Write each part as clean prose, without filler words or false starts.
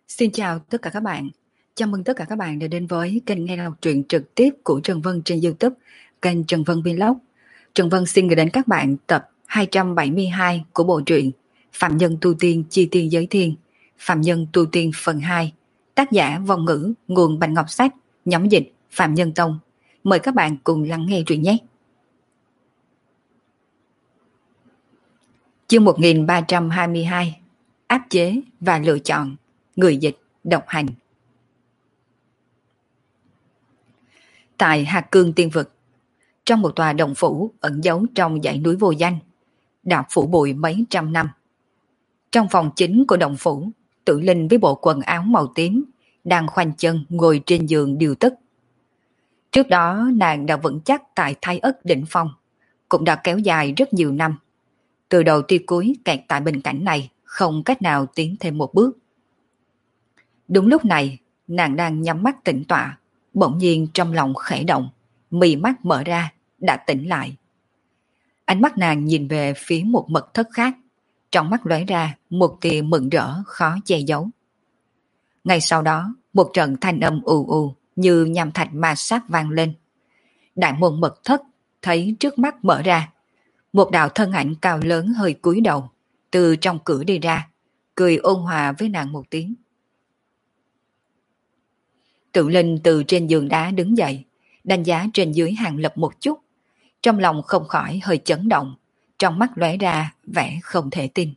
Xin chào tất cả các bạn. Chào mừng tất cả các bạn đã đến với kênh nghe đọc truyện trực tiếp của Trần Vân trên YouTube, kênh Trần Vân Vlog. Trần Vân xin gửi đến các bạn tập 272 của bộ truyện Phạm Nhân Tu Tiên Chi Tiên Giới Thiên, Phạm Nhân Tu Tiên phần 2, tác giả Vong Ngữ, nguồn Bạch Ngọc Sách, nhóm dịch Phạm Nhân Tông. Mời các bạn cùng lắng nghe truyện nhé. Chương 1322: Áp chế và lựa chọn. Người dịch độc hành. Tại Hạt Cương Tiên Vực, trong một tòa động phủ ẩn giấu trong dãy núi vô danh, đã phủ bụi mấy trăm năm. Trong phòng chính của động phủ, Tử Linh với bộ quần áo màu tím đang khoanh chân ngồi trên giường điều tức. Trước đó nàng đã vững chắc tại Thái Ất đỉnh phong, cũng đã kéo dài rất nhiều năm. Từ đầu tới cuối kẹt tại bình cảnh này, không cách nào tiến thêm một bước. Đúng lúc này, nàng đang nhắm mắt tĩnh tọa, bỗng nhiên trong lòng khẽ động, mí mắt mở ra, đã tỉnh lại. Ánh mắt nàng nhìn về phía một mật thất khác, trong mắt lóe ra một tia mừng rỡ khó che giấu. Ngay sau đó, một trận thanh âm ù ù như nham thạch ma sát vang lên. Đại môn mật thất thấy trước mắt mở ra, một đạo thân ảnh cao lớn hơi cúi đầu, từ trong cửa đi ra, cười ôn hòa với nàng một tiếng. Tự Linh từ trên giường đá đứng dậy, đánh giá trên dưới Hàng Lập một chút, trong lòng không khỏi hơi chấn động, trong mắt lóe ra vẻ không thể tin.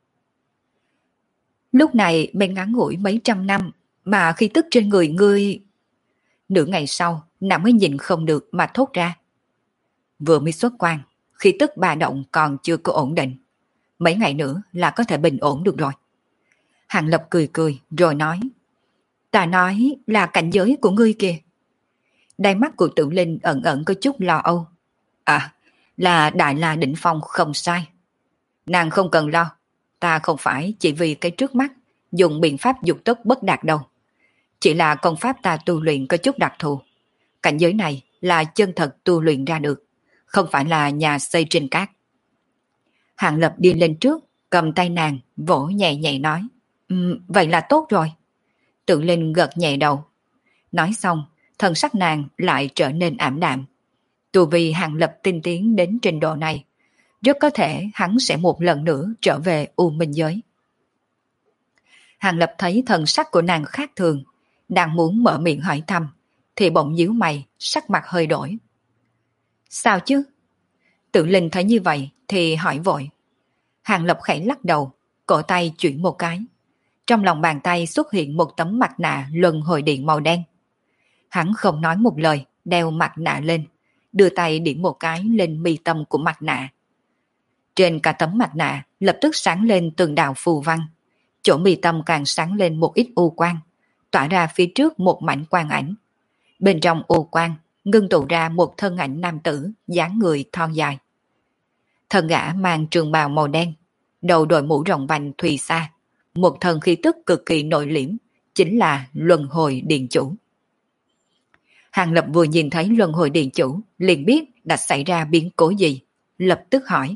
Lúc này bên ngắn ngủi mấy trăm năm mà khí tức trên người ngươi... Nửa ngày sau, nàng mới nhìn không được mà thốt ra. Vừa mới xuất quan, khí tức bà động còn chưa có ổn định. Mấy ngày nữa là có thể bình ổn được rồi. Hàng Lập cười cười rồi nói. Ta nói là cảnh giới của ngươi kìa. Đáy mắt của Tử Linh ẩn ẩn có chút lo âu. À, là Đại La đỉnh phong không sai. Nàng không cần lo, ta không phải chỉ vì cái trước mắt dùng biện pháp dục tốc bất đạt đâu. Chỉ là công pháp ta tu luyện có chút đặc thù. Cảnh giới này là chân thật tu luyện ra được, không phải là nhà xây trên cát. Hàng Lập đi lên trước, cầm tay nàng, vỗ nhẹ nhẹ nói. Vậy là tốt rồi. Tự Linh gật nhẹ đầu. Nói xong, thần sắc nàng lại trở nên ảm đạm. Tu vi Hàng Lập tinh tiến đến trình độ này, rất có thể hắn sẽ một lần nữa trở về U Minh Giới. Hàng Lập thấy thần sắc của nàng khác thường, đang muốn mở miệng hỏi thăm, thì bỗng nhíu mày, sắc mặt hơi đổi. Sao chứ? Tự Linh thấy như vậy thì hỏi vội. Hàng Lập khẽ lắc đầu, cổ tay chuyển một cái. Trong lòng bàn tay xuất hiện một tấm mặt nạ luân hồi điện màu đen. Hắn không nói một lời, đeo mặt nạ lên, đưa tay điểm một cái lên mi tâm của mặt nạ. Trên cả tấm mặt nạ lập tức sáng lên từng đạo phù văn. Chỗ mi tâm càng sáng lên một ít u quang, tỏa ra phía trước một mảnh quang ảnh. Bên trong u quang ngưng tụ ra một thân ảnh nam tử, dáng người thon dài. Thân gã mang trường bào màu đen, đầu đội mũ rộng vành thùy sa, một thần khí tức cực kỳ nội liễm, chính là Luân Hồi Điện Chủ. Hàng Lập vừa nhìn thấy Luân Hồi Điện Chủ, liền biết đã xảy ra biến cố gì, lập tức hỏi.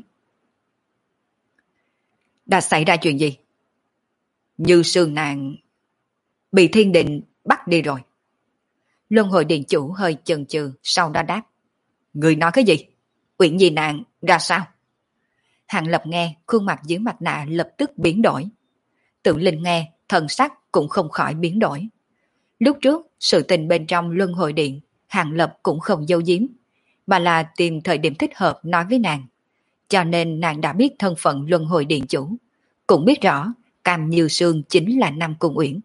Đã xảy ra chuyện gì? Như Sương nàng bị thiên định bắt đi rồi. Luân Hồi Điện Chủ hơi chần chừ, sau đó đáp. Người nói cái gì? Uyển Nhi nàng ra sao? Hàng Lập nghe, khuôn mặt dưới mặt nạ lập tức biến đổi. Tự Linh nghe, thần sắc cũng không khỏi biến đổi. Lúc trước, sự tình bên trong Luân Hồi Điện, Hàng Lập cũng không giấu giếm, mà là tìm thời điểm thích hợp nói với nàng. Cho nên nàng đã biết thân phận Luân Hồi Điện Chủ, cũng biết rõ Cam Như Sương chính là Nam Cung Uyển.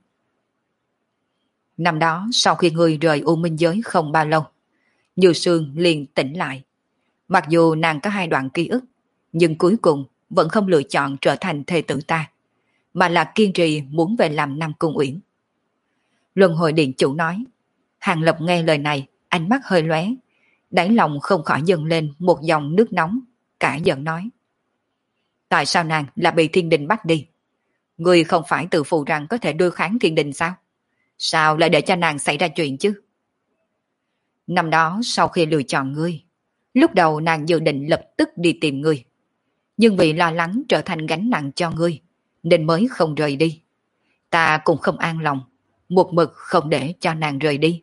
Năm đó, sau khi người rời U Minh Giới không bao lâu, Như Sương liền tỉnh lại. Mặc dù nàng có hai đoạn ký ức, nhưng cuối cùng vẫn không lựa chọn trở thành thê tử ta, mà là kiên trì muốn về làm Nam Cung Uyển. Luân Hồi Điện Chủ nói. Hàng Lập nghe lời này, ánh mắt hơi lóe, đáy lòng không khỏi dâng lên một dòng nước nóng, cả giận nói. Tại sao nàng lại bị thiên đình bắt đi? Ngươi không phải tự phụ rằng có thể đối kháng thiên đình sao? Sao lại để cho nàng xảy ra chuyện chứ? Năm đó sau khi lựa chọn ngươi, lúc đầu nàng dự định lập tức đi tìm ngươi, nhưng vì lo lắng trở thành gánh nặng cho ngươi, nên mới không rời đi. ta cũng không an lòng, một mực không để cho nàng rời đi.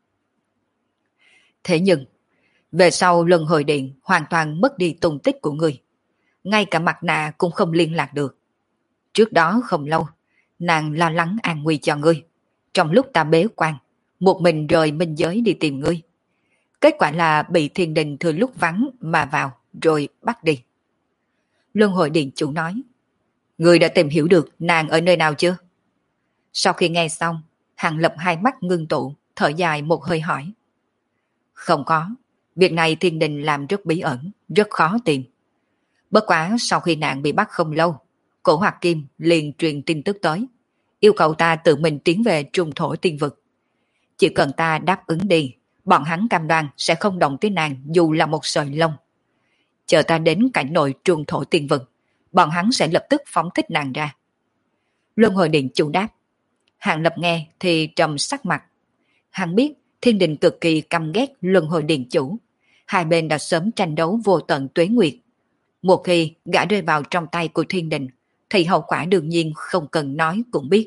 Thế nhưng, về sau luân hồi điện hoàn toàn mất đi tung tích của ngươi. Ngay cả mặt nạ cũng không liên lạc được. Trước đó không lâu, nàng lo lắng an nguy cho ngươi. Trong lúc ta bế quan, một mình rời minh giới đi tìm ngươi. Kết quả là bị thiên đình thừa lúc vắng mà vào, rồi bắt đi. Luân hồi điện chủ nói, ngươi đã tìm hiểu được nàng ở nơi nào chưa? Sau khi nghe xong, Hàng Lập hai mắt ngưng tụ, thở dài một hơi hỏi. Không có, việc này thiên đình làm rất bí ẩn, rất khó tìm. Bất quá sau khi nàng bị bắt không lâu, Cổ Hoạt Kim liền truyền tin tức tới, yêu cầu ta tự mình tiến về trùng thổ tiên vực. Chỉ cần ta đáp ứng đi, bọn hắn cam đoan sẽ không động tới nàng dù là một sợi lông. Chờ ta đến cảnh nội trùng thổ tiên vực, bọn hắn sẽ lập tức phóng thích nàng ra. Luân hồi điện chủ đáp. Hàng Lập nghe thì trầm sắc mặt. Hắn biết thiên đình cực kỳ căm ghét luân hồi điện chủ. Hai bên đã sớm tranh đấu vô tận tuế nguyệt. Một khi gã rơi vào trong tay của thiên đình, thì hậu quả đương nhiên không cần nói cũng biết.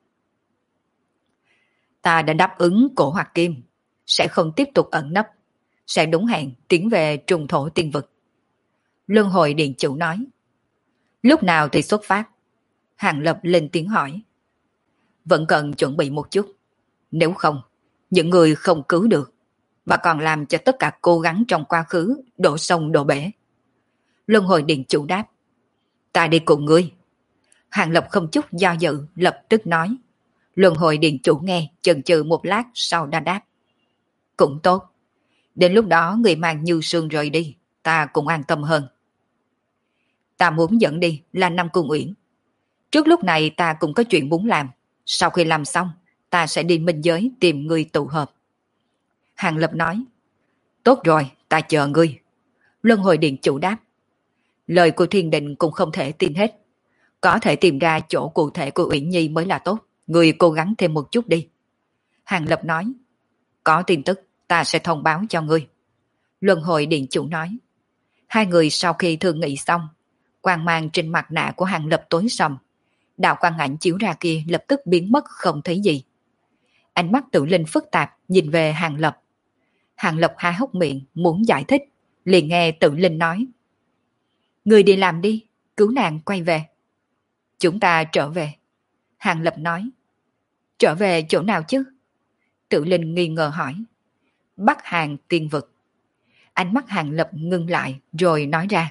Ta đã đáp ứng Cổ Hoạt Kim, sẽ không tiếp tục ẩn nấp, sẽ đúng hẹn tiến về trùng thổ tiên vực. Luân hồi điện chủ nói. Lúc nào thì xuất phát? Hàng Lập lên tiếng hỏi. Vẫn cần chuẩn bị một chút. Nếu không, những người không cứu được, và còn làm cho tất cả cố gắng trong quá khứ đổ sông đổ bể. Luân hồi điện chủ đáp. Ta đi cùng ngươi. Hàng Lập không chút do dự, lập tức nói. Luân hồi điện chủ nghe, chần chừ một lát sau đã đáp. Cũng tốt. Đến lúc đó người mang Như Sương rời đi, ta cũng an tâm hơn. Ta muốn dẫn đi là Nam Cung Uyển. Trước lúc này ta cũng có chuyện muốn làm. Sau khi làm xong, ta sẽ đi minh giới tìm người tụ hợp. Hàng Lập nói. Tốt rồi, ta chờ ngươi. Luân hồi điện chủ đáp. Lời của thiên định cũng không thể tin hết. Có thể tìm ra chỗ cụ thể của Uyển Nhi mới là tốt. Ngươi cố gắng thêm một chút đi. Hàng Lập nói. Có tin tức, ta sẽ thông báo cho ngươi. Luân hồi điện chủ nói. Hai người sau khi thương nghị xong, quang mang trên mặt nạ của Hàng Lập tối sầm. Đạo quang ảnh chiếu ra kia lập tức biến mất không thấy gì. Ánh mắt Tự Linh phức tạp nhìn về Hàng Lập. Hàng Lập há hốc miệng muốn giải thích, liền nghe Tự Linh nói. Người đi làm đi, cứu nàng quay về. Chúng ta trở về. Hàng Lập nói. Trở về chỗ nào chứ? Tự Linh nghi ngờ hỏi. Bắc Hàng tiên vực. Ánh mắt Hàng Lập ngưng lại rồi nói ra.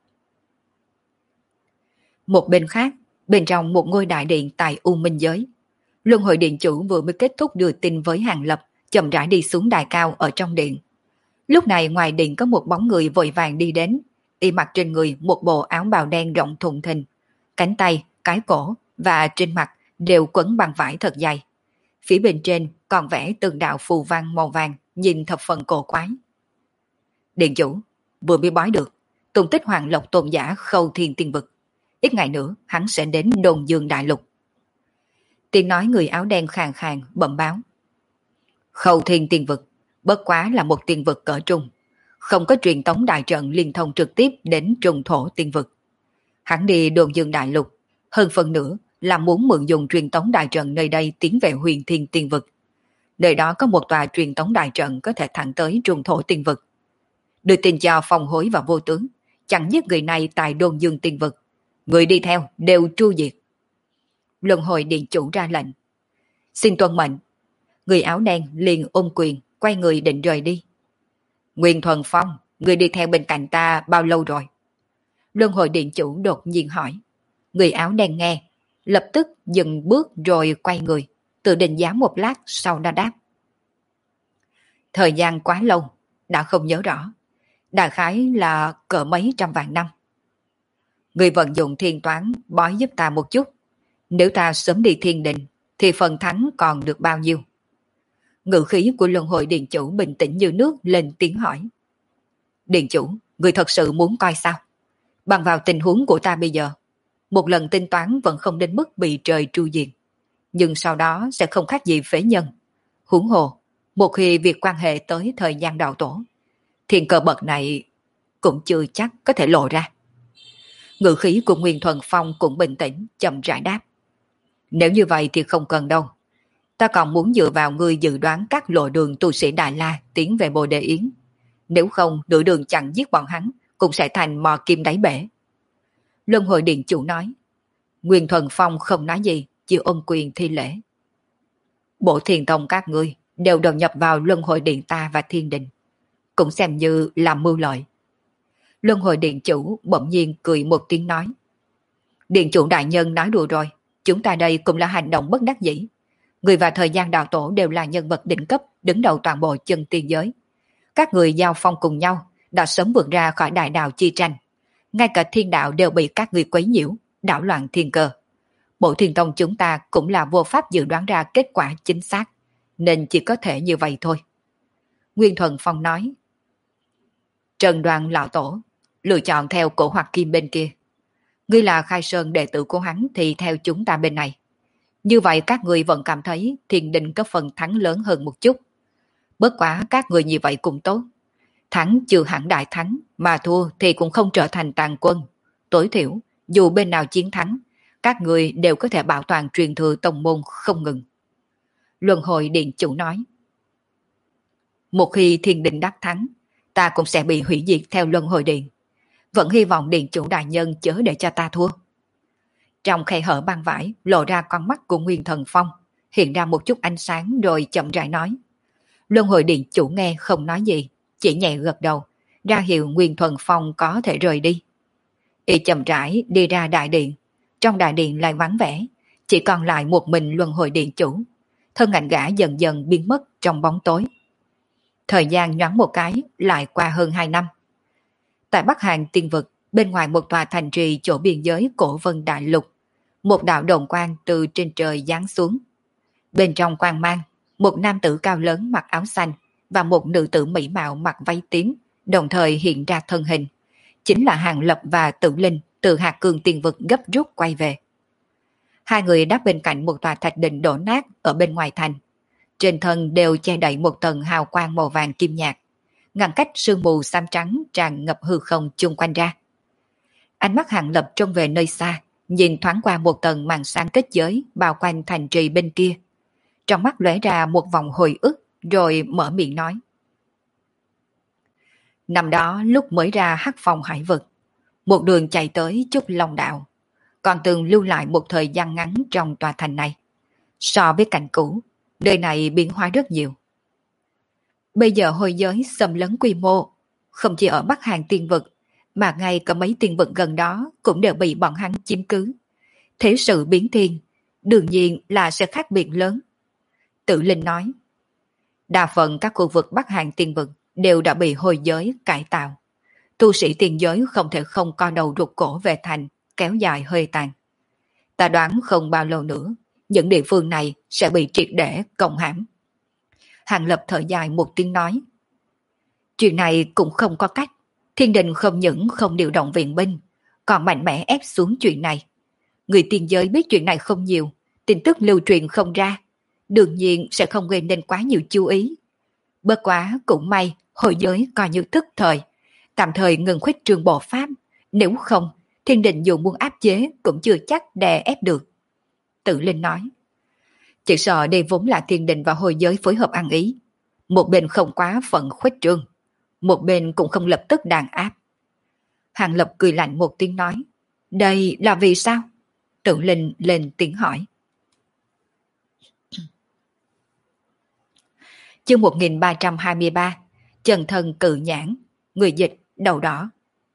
Một bên khác, bên trong một ngôi đại điện tại U Minh Giới. Luân hồi điện chủ vừa mới kết thúc đưa tin với Hàng Lập, chậm rãi đi xuống đài cao ở trong điện. Lúc này ngoài điện có một bóng người vội vàng đi đến, y mặc trên người một bộ áo bào đen rộng thùng thình, cánh tay, cái cổ và trên mặt đều quấn bằng vải thật dày. Phía bên trên còn vẽ từng đạo phù văn màu vàng, nhìn thập phần cổ quái. Điện chủ, vừa mới bói được, tung tích Hoàng Lộc tôn giả Khâu Thiên Tiên Vực. Ít ngày nữa hắn sẽ đến Đồn Dương Đại Lục. Tiếng nói người áo đen khàn khàn bẩm báo. Khâu Thiên Tiên Vực bất quá là một tiên vực cỡ trung, không có truyền tống đại trận liên thông trực tiếp đến trùng thổ tiên vực. Hắn đi Đồn Dương Đại Lục, hơn phần nữa là muốn mượn dùng truyền tống đại trận nơi đây tiến về Huyền Thiên Tiên Vực. Nơi đó có một tòa truyền tống đại trận có thể thẳng tới trùng thổ tiên vực. Đưa tin cho Phong Hối và Vô Tướng, chẳng nhất người này tại Đồn Dương Tiên Vực. Người đi theo đều tru diệt. Luân hồi điện chủ ra lệnh. Xin tuân mệnh. Người áo đen liền ôm quyền, quay người định rời đi. Nguyên Thuần Phong, người đi theo bên cạnh ta bao lâu rồi? Luân hồi điện chủ đột nhiên hỏi. Người áo đen nghe, lập tức dừng bước rồi quay người, tự định giá một lát sau đã đáp. Thời gian quá lâu, đã không nhớ rõ. Đại khái là cỡ mấy trăm vạn năm. Người vận dụng thiên toán bói giúp ta một chút. Nếu ta sớm đi thiên đình, thì phần thắng còn được bao nhiêu? Ngữ khí của luân hồi điện chủ bình tĩnh như nước lên tiếng hỏi. Điện chủ, người thật sự muốn coi sao? Bằng vào tình huống của ta bây giờ, một lần tính toán vẫn không đến mức bị trời tru diệt. Nhưng sau đó sẽ không khác gì phế nhân. Huống hồ, một khi việc quan hệ tới thời gian đạo tổ, thiên cơ bậc này cũng chưa chắc có thể lộ ra. Ngữ khí của Nguyên Thuần Phong cũng bình tĩnh, chậm rãi đáp. Nếu như vậy thì không cần đâu. Ta còn muốn dựa vào ngươi dự đoán các lộ đường tu sĩ Đại La tiến về Bồ Đề Yến. Nếu không, nửa đường chặn giết bọn hắn, cũng sẽ thành mò kim đáy bể. Luân hồi điện chủ nói. Nguyên Thuần Phong không nói gì, chỉ ôm quyền thi lễ. Bộ thiền tông các ngươi đều đầu nhập vào luân hồi điện ta và thiên đình. Cũng xem như làm mưu lợi. Luân hồi điện chủ bỗng nhiên cười một tiếng nói. Điện chủ đại nhân nói đùa rồi, chúng ta đây cũng là hành động bất đắc dĩ. Người và thời gian đạo tổ đều là nhân vật đỉnh cấp đứng đầu toàn bộ chân tiên giới. Các người giao phong cùng nhau đã sớm vượt ra khỏi đại đạo chi tranh. Ngay cả thiên đạo đều bị các người quấy nhiễu, đảo loạn thiên cơ. Bộ thiền tông chúng ta cũng là vô pháp dự đoán ra kết quả chính xác, nên chỉ có thể như vậy thôi. Nguyên Thuần Phong nói. Trần Đoàn lão tổ lựa chọn theo cổ hoặc kim bên kia. Ngươi là Khai Sơn đệ tử của hắn thì theo chúng ta bên này. Như vậy các người vẫn cảm thấy thiên đình có phần thắng lớn hơn một chút. Bất quá các người như vậy cũng tốt. Thắng chưa hẳn đại thắng, mà thua thì cũng không trở thành tàn quân. Tối thiểu, dù bên nào chiến thắng, các người đều có thể bảo toàn truyền thừa tông môn không ngừng. Luân hồi điện chủ nói. Một khi thiên đình đắc thắng, ta cũng sẽ bị hủy diệt theo luân hồi điện. Vẫn hy vọng điện chủ đại nhân chớ để cho ta thua. Trong khe hở băng vải lộ ra con mắt của Nguyên Thần Phong, hiện ra một chút ánh sáng rồi chậm rãi nói. Luân hồi điện chủ nghe không nói gì, chỉ nhẹ gật đầu, ra hiệu Nguyên Thần Phong có thể rời đi. Y chậm rãi đi ra đại điện, trong đại điện lại vắng vẻ, chỉ còn lại một mình luân hồi điện chủ. Thân ảnh gã dần dần biến mất trong bóng tối. Thời gian nhoáng một cái lại qua hơn 2 năm. Tại Bắc Hàn tiên vực, bên ngoài một tòa thành trì chỗ biên giới Cổ Vân Đại Lục, một đạo đồng quang từ trên trời giáng xuống. Bên trong quang mang, một nam tử cao lớn mặc áo xanh và một nữ tử mỹ mạo mặc váy tím đồng thời hiện ra thân hình. Chính là Hàng Lập và Tử Linh từ Hạt Cương tiên vực gấp rút quay về. Hai người đáp bên cạnh một tòa thạch đình đổ nát ở bên ngoài thành. Trên thân đều che đậy một tầng hào quang màu vàng kim nhạt, ngăn cách sương mù xám trắng tràn ngập hư không chung quanh ra. Ánh mắt Hàng Lập trông về nơi xa, nhìn thoáng qua một tầng màn sáng kết giới bao quanh thành trì bên kia. Trong mắt lóe ra một vòng hồi ức rồi mở miệng nói. Năm đó lúc mới ra Hắc Phong hải vực, một đường chạy tới Trúc Long Đạo, còn từng lưu lại một thời gian ngắn trong tòa thành này. So với cảnh cũ, nơi này biến hóa rất nhiều. Bây giờ hồi giới xâm lấn quy mô, không chỉ ở Bắc Hàn tiên vực, mà ngay cả mấy tiên vực gần đó cũng đều bị bọn hắn chiếm cứ. Thế sự biến thiên, đương nhiên là sẽ khác biệt lớn. Tử Linh nói, đa phần các khu vực Bắc Hàn tiên vực đều đã bị hồi giới cải tạo. Tu sĩ tiên giới không thể không co đầu rụt cổ về thành, kéo dài hơi tàn. Ta đoán không bao lâu nữa, những địa phương này sẽ bị triệt để công hãm. Hàng Lập thở dài một tiếng nói, chuyện này cũng không có cách. Thiên đình không những không điều động viện binh, còn mạnh mẽ ép xuống chuyện này. Người tiên giới biết chuyện này không nhiều, tin tức lưu truyền không ra, đương nhiên sẽ không gây nên quá nhiều chú ý. Bất quá cũng may hội giới coi như tức thời, tạm thời ngừng khuếch trương bộ pháp, nếu không thiên đình dù muốn áp chế cũng chưa chắc đè ép được. Tử Linh nói, chỉ sợ đây vốn là thiên đình và hội giới phối hợp ăn ý, một bên không quá phận khuếch trương, một bên cũng không lập tức đàn áp. Hàng Lập cười lạnh một tiếng nói, đây là vì sao? Tử Linh lên tiếng hỏi. Chương 1323, Chân Thân Cự Nhãn, người dịch đầu đỏ.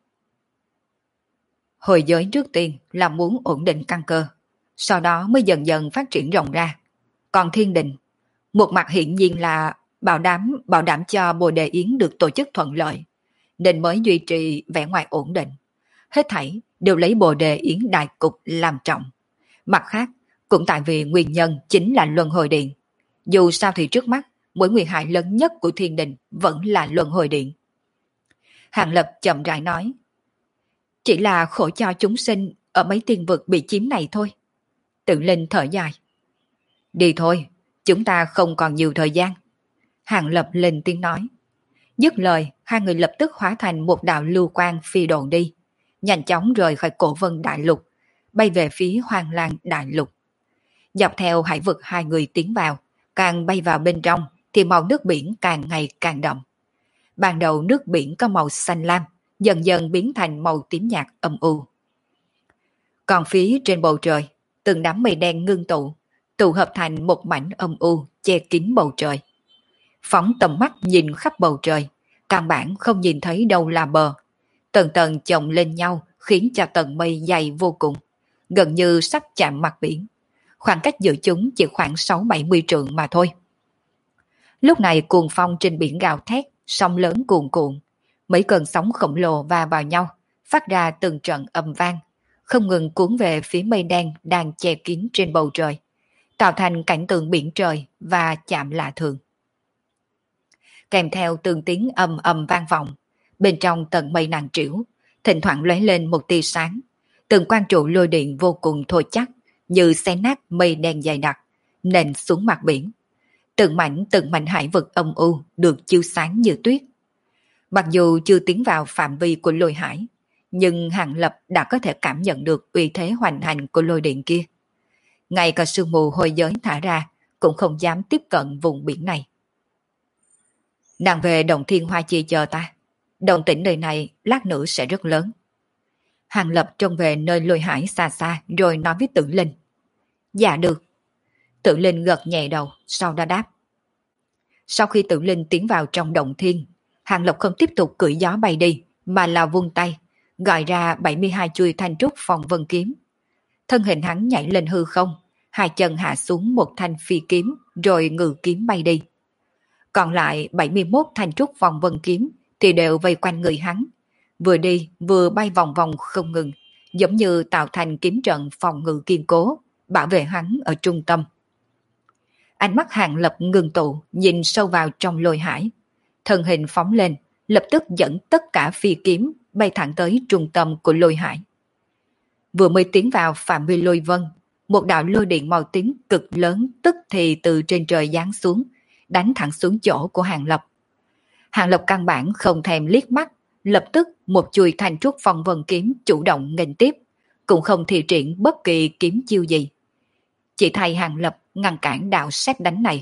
Hội giới trước tiên là muốn ổn định căn cơ, sau đó mới dần dần phát triển rộng ra. Còn thiên đình, một mặt hiển nhiên là bảo đảm cho Bồ Đề Yến được tổ chức thuận lợi, nên mới duy trì vẻ ngoài ổn định. Hết thảy đều lấy Bồ Đề Yến đại cục làm trọng. Mặt khác, cũng tại vì nguyên nhân chính là luân hồi điện. Dù sao thì trước mắt, mối nguy hại lớn nhất của thiên đình vẫn là luân hồi điện. Hàng Lập chậm rãi nói, chỉ là khổ cho chúng sinh ở mấy tiên vực bị chiếm này thôi. Tử Linh thở dài, đi thôi, chúng ta không còn nhiều thời gian. Hàng Lập lên tiếng nói. Dứt lời, hai người lập tức hóa thành một đạo lưu quang phi độn đi, nhanh chóng rời khỏi Cổ Vân Đại Lục, bay về phía Hoang Lang Đại Lục. Dọc theo hải vực hai người tiến vào, càng bay vào bên trong thì màu nước biển càng ngày càng đậm. Ban đầu nước biển có màu xanh lam, dần dần biến thành màu tím nhạt âm u. Còn phía trên bầu trời, từng đám mây đen ngưng tụ hợp thành một mảnh âm u che kín bầu trời. Phóng tầm mắt nhìn khắp bầu trời, căn bản không nhìn thấy đâu là bờ. Tầng tầng chồng lên nhau khiến cho tầng mây dày vô cùng, gần như sắp chạm mặt biển. Khoảng cách giữa chúng chỉ khoảng 6-70 trượng mà thôi. Lúc này cuồng phong trên biển gào thét, sóng lớn cuồn cuộn. Mấy cơn sóng khổng lồ va vào nhau, phát ra từng trận ầm vang, không ngừng cuốn về phía mây đen đang che kín trên bầu trời, tạo thành cảnh tượng biển trời và chạm lạ thường. Kèm theo từng tiếng ầm ầm vang vọng, bên trong tầng mây nặng trĩu, thỉnh thoảng lóe lên một tia sáng, từng quang trụ lôi điện vô cùng thô chắc, như xé nát mây đen dày đặc, nện xuống mặt biển. Từng mảnh hải vực âm u được chiếu sáng như tuyết. Mặc dù chưa tiến vào phạm vi của lôi hải, nhưng Hàng Lập đã có thể cảm nhận được uy thế hoành hành của lôi điện kia. Ngay cả sương mù hôi giới thả ra cũng không dám tiếp cận vùng biển này. Nàng về Động Thiên Hoa Chi chờ ta. Động tĩnh nơi này lát nữa sẽ rất lớn. Hàng Lập trông về nơi lôi hải xa xa rồi nói với Tử Linh. Dạ được. Tử Linh gật nhẹ đầu, sau đó đáp. Sau khi Tử Linh tiến vào trong động thiên, Hàng Lập không tiếp tục cưỡi gió bay đi, mà là vung tay, gọi ra 72 chuôi thanh trúc phong vân kiếm. Thân hình hắn nhảy lên hư không, hai chân hạ xuống một thanh phi kiếm, rồi ngự kiếm bay đi. Còn lại 71 thanh trúc phong vân kiếm thì đều vây quanh người hắn, vừa đi vừa bay vòng vòng không ngừng, giống như tạo thành kiếm trận phòng ngự kiên cố, bảo vệ hắn ở trung tâm. Ánh mắt Hàng Lập ngừng tụ, nhìn sâu vào trong lôi hải. Thân hình phóng lên, lập tức dẫn tất cả phi kiếm bay thẳng tới trung tâm của lôi hải. Vừa mới tiến vào phạm vi lôi vân, một đạo lôi điện màu tím cực lớn tức thì từ trên trời giáng xuống, đánh thẳng xuống chỗ của Hàng Lập. Hàng Lập căn bản không thèm liếc mắt, lập tức một chuôi thanh trúc phong vân kiếm chủ động nghênh tiếp, cũng không thi triển bất kỳ kiếm chiêu gì. Chỉ thay Hàng Lập ngăn cản đạo sét đánh này.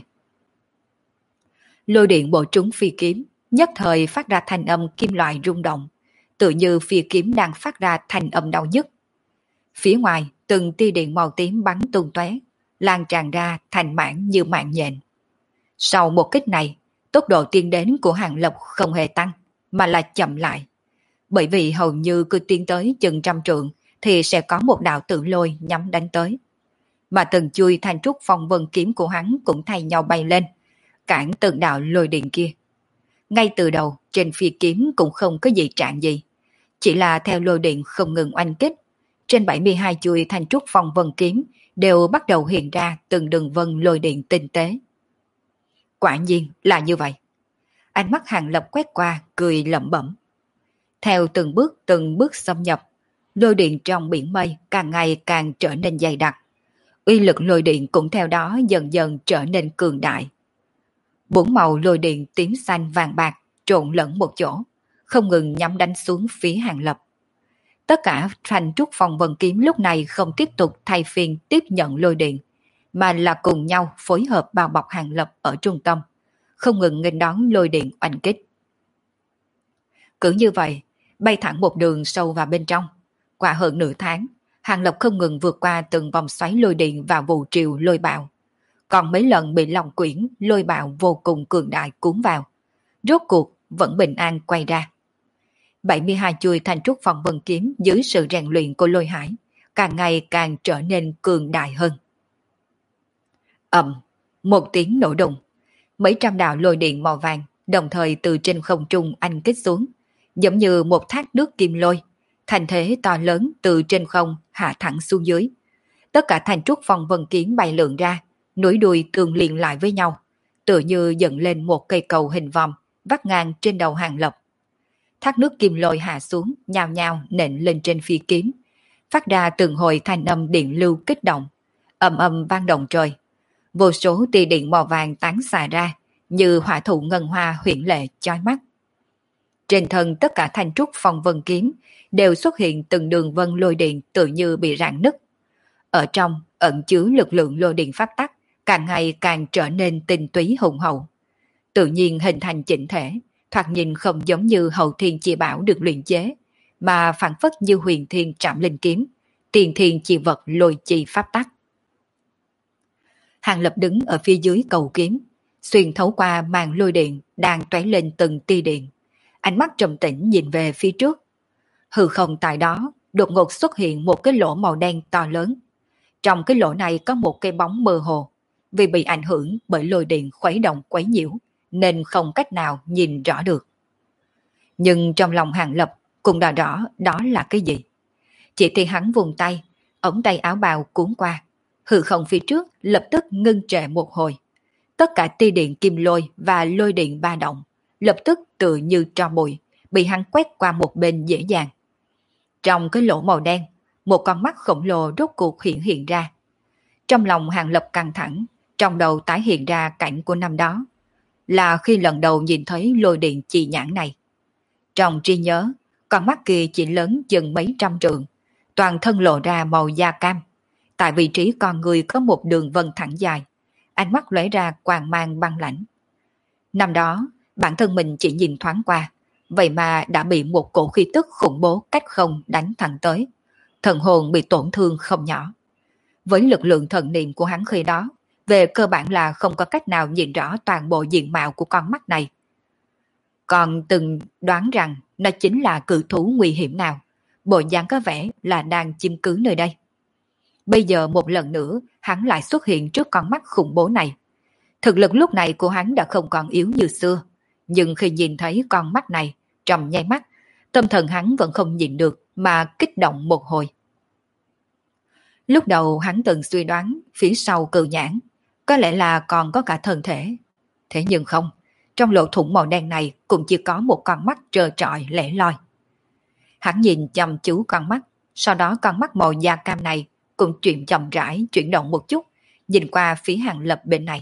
Lôi điện bổ trúng phi kiếm, nhất thời phát ra thanh âm kim loại rung động, tự như phi kiếm đang phát ra thanh âm đau nhức. Phía ngoài, từng tia điện màu tím bắn tung tóe, lan tràn ra thành mảng như mạng nhện. Sau một kích này, tốc độ tiến đến của Hàng Lập không hề tăng, mà là chậm lại. Bởi vì hầu như cứ tiến tới chừng 100 trượng thì sẽ có một đạo tử lôi nhắm đánh tới. Mà từng chui thanh trúc phong vân kiếm của hắn cũng thay nhau bay lên, cản từng đạo lôi điện kia. Ngay từ đầu, trên phi kiếm cũng không có gì trạng gì, chỉ là theo lôi điện không ngừng oanh kích, trên 72 chuôi thanh trúc phong vân kiếm đều bắt đầu hiện ra từng đường vân lôi điện tinh tế. Quả nhiên là như vậy. Ánh mắt Hàng Lập quét qua, cười lẩm bẩm. Theo từng bước xâm nhập, lôi điện trong biển mây càng ngày càng trở nên dày đặc. Uy lực lôi điện cũng theo đó dần dần trở nên cường đại. Bốn màu lôi điện tím xanh vàng bạc trộn lẫn một chỗ, không ngừng nhắm đánh xuống phía Hàng Lập. Tất cả thanh trúc phong vân kiếm lúc này không tiếp tục thay phiên tiếp nhận lôi điện, mà là cùng nhau phối hợp bao bọc Hàng Lập ở trung tâm, không ngừng nghênh đón lôi điện oanh kích. Cứ như vậy, bay thẳng một đường sâu vào bên trong. Qua hơn nửa tháng, Hàng Lập không ngừng vượt qua từng vòng xoáy lôi điện và vụ triều lôi bạo. Còn mấy lần bị lòng quyển lôi bạo vô cùng cường đại cuốn vào, rốt cuộc vẫn bình an quay ra. 72 chuôi thanh trúc phong vân kiếm dưới sự rèn luyện của lôi hải, càng ngày càng trở nên cường đại hơn. Một tiếng nổ đùng, mấy trăm đạo lôi điện màu vàng đồng thời từ trên không trung anh kích xuống, giống như một thác nước kim lôi, thành thế to lớn từ trên không hạ thẳng xuống dưới. Tất cả thanh trúc phong vân kiếm bay lượn ra, nối đuôi tương liền lại với nhau, tựa như dựng lên một cây cầu hình vòm vắt ngang trên đầu Hàng Lập. Thác nước kim lôi hạ xuống, nhào nhào nện lên trên phi kiếm, phát ra từng hồi thanh âm điện lưu kích động, ầm ầm vang động trời. Vô số tia điện màu vàng tán xạ ra, như hỏa thụ ngân hoa huyễn lệ chói mắt. Trên thân tất cả thanh trúc phong vân kiếm đều xuất hiện từng đường vân lôi điện tự như bị rạn nứt. Ở trong ẩn chứa lực lượng lôi điện pháp tắc, càng ngày càng trở nên tinh túy hùng hậu. Tự nhiên hình thành chỉnh thể, thoạt nhìn không giống như hậu thiên chi bảo được luyện chế, mà phản phất như huyền thiên trảm linh kiếm, tiền thiên chi vật lôi chi pháp tắc. Hàng Lập đứng ở phía dưới cầu kiếm, xuyên thấu qua màn lôi điện đang tóe lên từng tia điện. Ánh mắt trầm tĩnh nhìn về phía trước. Hư không tại đó đột ngột xuất hiện một cái lỗ màu đen to lớn. Trong cái lỗ này có một cái bóng mơ hồ. Vì bị ảnh hưởng bởi lôi điện khuấy động quấy nhiễu, nên không cách nào nhìn rõ được. Nhưng trong lòng Hàng Lập cũng đã rõ đó là cái gì. Chỉ thì hắn vùng tay, ống tay áo bào cuốn qua. Hư không phía trước lập tức ngưng trệ một hồi. Tất cả tia điện kim lôi và lôi điện ba động lập tức tự như tro bụi, bị hắn quét qua một bên dễ dàng. Trong cái lỗ màu đen, một con mắt khổng lồ rốt cuộc hiện ra. Trong lòng Hàng Lập căng thẳng, trong đầu tái hiện ra cảnh của năm đó, là khi lần đầu nhìn thấy lôi điện chi nhãn này. Trong trí nhớ, con mắt kia chỉ lớn chừng mấy trăm trượng, toàn thân lộ ra màu da cam. Tại vị trí con người có một đường vân thẳng dài, ánh mắt lóe ra quang mang băng lãnh. Năm đó, bản thân mình chỉ nhìn thoáng qua, vậy mà đã bị một cổ khí tức khủng bố cách không đánh thẳng tới. Thần hồn bị tổn thương không nhỏ. Với lực lượng thần niệm của hắn khi đó, về cơ bản là không có cách nào nhìn rõ toàn bộ diện mạo của con mắt này. Còn từng đoán rằng nó chính là cự thú nguy hiểm nào, bộ dáng có vẻ là đang chiếm cứ nơi đây. Bây giờ một lần nữa, hắn lại xuất hiện trước con mắt khủng bố này. Thực lực lúc này của hắn đã không còn yếu như xưa, nhưng khi nhìn thấy con mắt này, trong nháy mắt, tâm thần hắn vẫn không nhịn được mà kích động một hồi. Lúc đầu hắn từng suy đoán phía sau cự nhãn, có lẽ là còn có cả thân thể. Thế nhưng không, trong lỗ thủng màu đen này cũng chỉ có một con mắt trơ trọi lẻ loi. Hắn nhìn chăm chú con mắt, sau đó con mắt màu da cam này cũng chậm rãi chuyển động một chút, nhìn qua phía Hàng Lập bên này.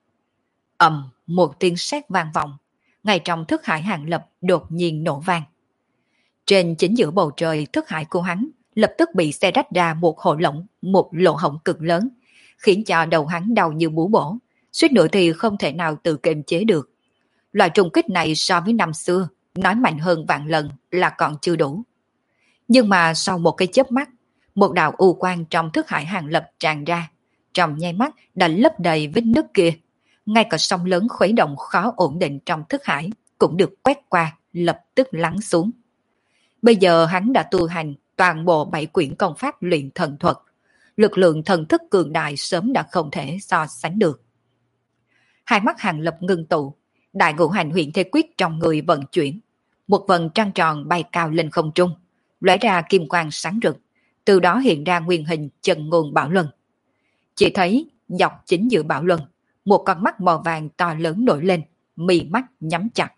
Một tiếng sét vang vọng, ngay trong thức hải Hàng Lập đột nhiên nổ vang. Trên chính giữa bầu trời thức hải của hắn lập tức bị xé rách ra một lỗ hổng cực lớn, khiến cho đầu hắn đau như búa bổ, suýt nữa thì không thể nào tự kiềm chế được. Loại trùng kích này so với năm xưa, nói mạnh hơn vạn lần là còn chưa đủ. Nhưng mà sau một cái chớp mắt, một đạo u quang trong thức hải Hàng Lập tràn ra, trong nháy mắt đã lấp đầy vết nứt kia. Ngay cả sóng lớn khuấy động khó ổn định trong thức hải cũng được quét qua, lập tức lắng xuống. Bây giờ hắn đã tu hành toàn bộ 7 quyển công pháp luyện thần thuật, lực lượng thần thức cường đại sớm đã không thể so sánh được. Hai mắt Hàng Lập ngưng tụ, đại ngũ hành huyền thế quyết trong người vận chuyển, một vần trăng tròn bay cao lên không trung, lóe ra kim quang sáng rực, từ đó hiện ra nguyên hình chân ngôn bảo luân. Chỉ thấy dọc chính giữa bảo luân, một con mắt màu vàng to lớn nổi lên, mì mắt nhắm chặt.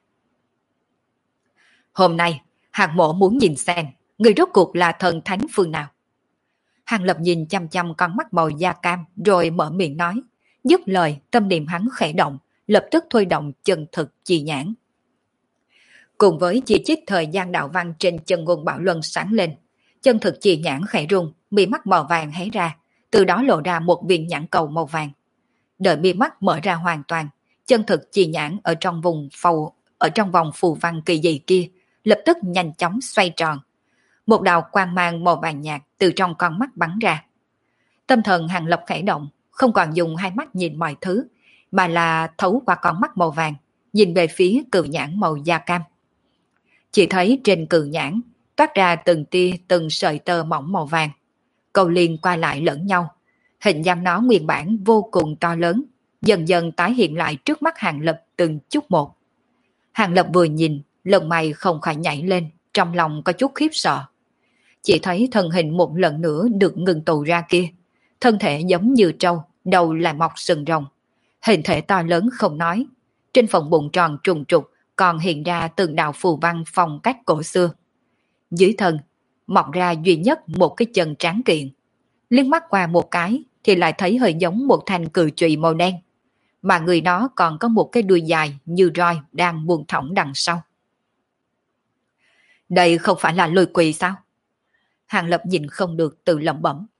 Hôm nay, Hàng Mộ muốn nhìn xem, người rốt cuộc là thần thánh phương nào. Hàng Lập nhìn chăm chăm con mắt màu da cam rồi mở miệng nói, dứt lời tâm niệm hắn khẽ động, lập tức thôi động chân thực chi nhãn. Cùng với chi chít thời gian đạo văn trên chân ngôn bảo luân sáng lên, chân thực chi nhãn khẽ rung, mi mắt màu vàng hé ra, từ đó lộ ra một viên nhãn cầu màu vàng. Đợi mi mắt mở ra hoàn toàn, chân thực chi nhãn ở trong vòng phù văn kỳ dị kia lập tức nhanh chóng xoay tròn. Một đạo quang mang màu vàng nhạt từ trong con mắt bắn ra. Tâm thần Hàng Lập khẽ động, không còn dùng hai mắt nhìn mọi thứ, mà là thấu qua con mắt màu vàng, nhìn về phía cự nhãn màu da cam. Chỉ thấy trên cự nhãn toát ra từng tia từng sợi tơ mỏng màu vàng, câu liên qua lại lẫn nhau. Hình dáng nó nguyên bản vô cùng to lớn, dần dần tái hiện lại trước mắt Hàng Lập từng chút một. Hàng Lập vừa nhìn, lông mày không khỏi nhảy lên, trong lòng có chút khiếp sợ. Chỉ thấy thân hình một lần nữa được ngừng tụ ra kia, thân thể giống như trâu, đầu lại mọc sừng rồng. Hình thể to lớn không nói, trên phần bụng tròn trùng trục còn hiện ra từng đạo phù văn phong cách cổ xưa. Dưới thân, mọc ra duy nhất một cái chân tráng kiện. Liếc mắt qua một cái thì lại thấy hơi giống một thanh cự chùy màu đen, mà người nó còn có một cái đuôi dài như roi đang buông thõng đằng sau. Đây không phải là lôi quỷ sao? Hàng Lập nhìn không được tự lẩm bẩm.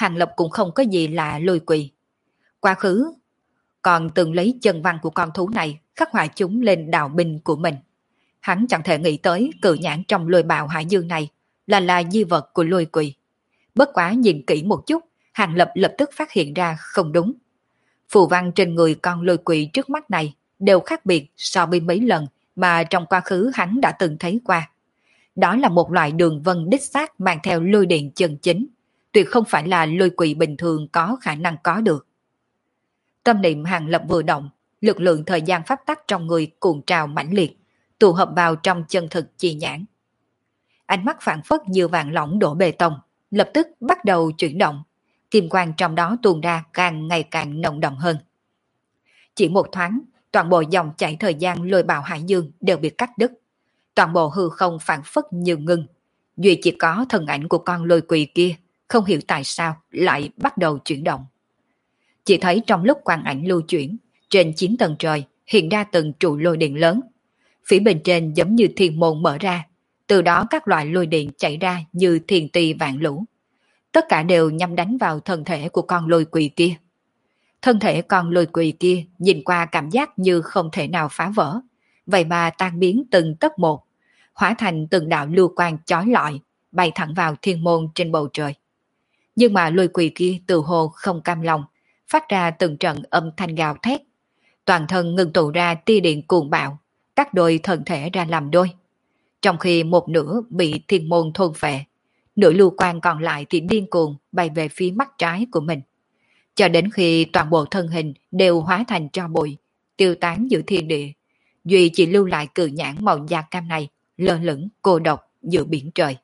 Hàng Lập cũng không có gì là lôi quỳ. Quá khứ, còn từng lấy chân văn của con thú này khắc họa chúng lên đạo binh của mình. Hắn chẳng thể nghĩ tới cự nhãn trong lôi bào hải dương này là di vật của lôi quỳ. Bất quá nhìn kỹ một chút, Hàng Lập lập tức phát hiện ra không đúng. Phù văn trên người con lôi quỳ trước mắt này đều khác biệt so với mấy lần mà trong quá khứ hắn đã từng thấy qua. Đó là một loại đường vân đích xác mang theo lôi điện chân chính, tuyệt không phải là lôi quỳ bình thường có khả năng có được. Tâm niệm Hàng Lập vừa động, lực lượng thời gian pháp tắc trong người cuồng trào mãnh liệt, tụ hợp vào trong chân thực chi nhãn. Ánh mắt phản phất như vàng lỏng đổ bê tông, lập tức bắt đầu chuyển động, kim quang trong đó tuôn ra càng ngày càng nồng đậm hơn. Chỉ một thoáng, toàn bộ dòng chảy thời gian lôi bào hải dương đều bị cắt đứt. Toàn bộ hư không phản phất như ngưng. Duy chỉ có thân ảnh của con lôi quỳ kia, không hiểu tại sao lại bắt đầu chuyển động. Chỉ thấy trong lúc quang ảnh lưu chuyển, trên 9 tầng trời hiện ra từng trụ lôi điện lớn. Phía bên trên giống như thiên môn mở ra, từ đó các loại lôi điện chảy ra như thiên ti vạn lũ. Tất cả đều nhắm đánh vào thân thể của con lôi quỳ kia. Thân thể con lôi quỳ kia nhìn qua cảm giác như không thể nào phá vỡ, vậy mà tan biến từng tấc một, hóa thành từng đạo lưu quang chói lọi, bay thẳng vào thiên môn trên bầu trời. Nhưng mà lôi quỳ kia từ hồ không cam lòng, phát ra từng trận âm thanh gào thét. Toàn thân ngưng tụ ra tia điện cuồng bạo, cắt đôi thân thể ra làm đôi. Trong khi một nửa bị thiên môn thôn phệ, nửa lưu quang còn lại thì điên cuồng bay về phía mắt trái của mình. Cho đến khi toàn bộ thân hình đều hóa thành tro bụi, tiêu tán giữa thiên địa, duy chỉ lưu lại cự nhãn màu da cam này, lơ lửng cô độc giữa biển trời.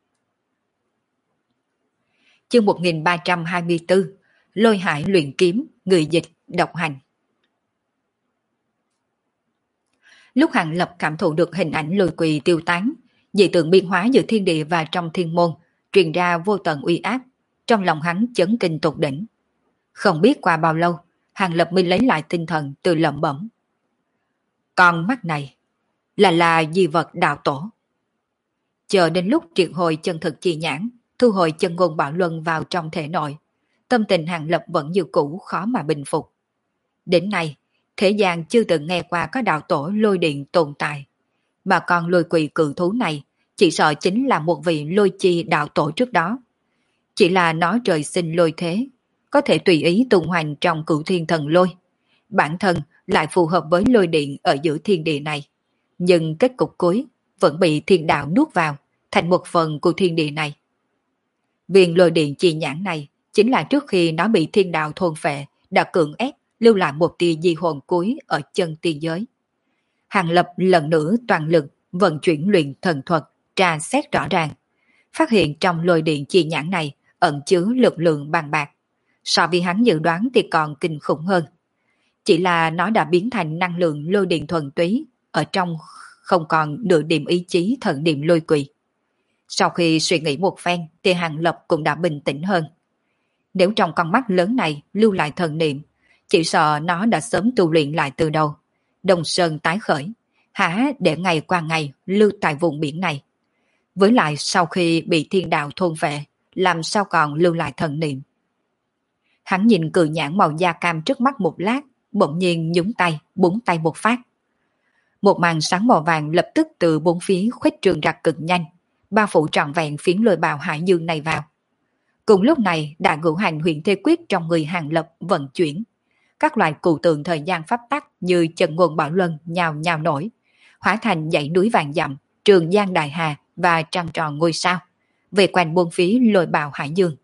Chương 1324, Lôi Hải luyện kiếm, người dịch, độc hành. Lúc Hàng Lập cảm thụ được hình ảnh lôi quỳ tiêu tán, dị tượng biến hóa giữa thiên địa và trong thiên môn, truyền ra vô tận uy áp, trong lòng hắn chấn kinh tột đỉnh. Không biết qua bao lâu, Hàng Lập mới lấy lại tinh thần từ lẩm bẩm. Con mắt này là di vật đạo tổ. Chờ đến lúc triệt hồi chân thực chi nhãn, thu hồi chân ngôn bảo luân vào trong thể nội, tâm tình Hàng Lập vẫn như cũ khó mà bình phục. Đến nay, thế gian chưa từng nghe qua có đạo tổ lôi điện tồn tại, mà con lôi quỳ cự thú này chỉ sợ chính là một vị lôi chi đạo tổ trước đó. Chỉ là nó trời sinh lôi thế, có thể tùy ý tung hoành trong cửu thiên thần lôi. Bản thân lại phù hợp với lôi điện ở giữa thiên địa này. Nhưng kết cục cuối vẫn bị thiên đạo nuốt vào, thành một phần của thiên địa này. Viên lôi điện chi nhãn này chính là trước khi nó bị thiên đạo thôn phệ, đã cưỡng ép lưu lại một tia di hồn cuối ở chân tiên giới. Hàng Lập lần nữa toàn lực vận chuyển luyện thần thuật, tra xét rõ ràng, phát hiện trong lôi điện chi nhãn này ẩn chứa lực lượng bằng bạc. So với hắn dự đoán thì còn kinh khủng hơn. Chỉ là nó đã biến thành năng lượng lôi điện thuần túy, ở trong không còn nửa điểm ý chí thần niệm lôi quỳ. Sau khi suy nghĩ một phen thì Hàng Lập cũng đã bình tĩnh hơn. Nếu trong con mắt lớn này lưu lại thần niệm, chỉ sợ nó đã sớm tu luyện lại từ đầu. Đông sơn tái khởi, há để ngày qua ngày lưu tại vùng biển này. Với lại sau khi bị thiên đạo thôn vệ, làm sao còn lưu lại thần niệm. Hắn nhìn cự nhãn màu da cam trước mắt một lát, bỗng nhiên nhúng tay, búng tay một phát. Một màn sáng màu vàng lập tức từ bốn phía khuếch trường ra cực nhanh, bao phủ trọn vẹn phiến lôi bào hải dương này vào. Cùng lúc này, đại ngũ hành huyền thê quyết trong người Hàng Lập vận chuyển. Các loại cụ tượng thời gian pháp tắc như chân ngôn bảo luân nhào nhào nổi, hóa thành dãy núi vàng dặm, trường giang đại hà và trăng tròn ngôi sao, về quanh buôn phía lôi bào hải dương.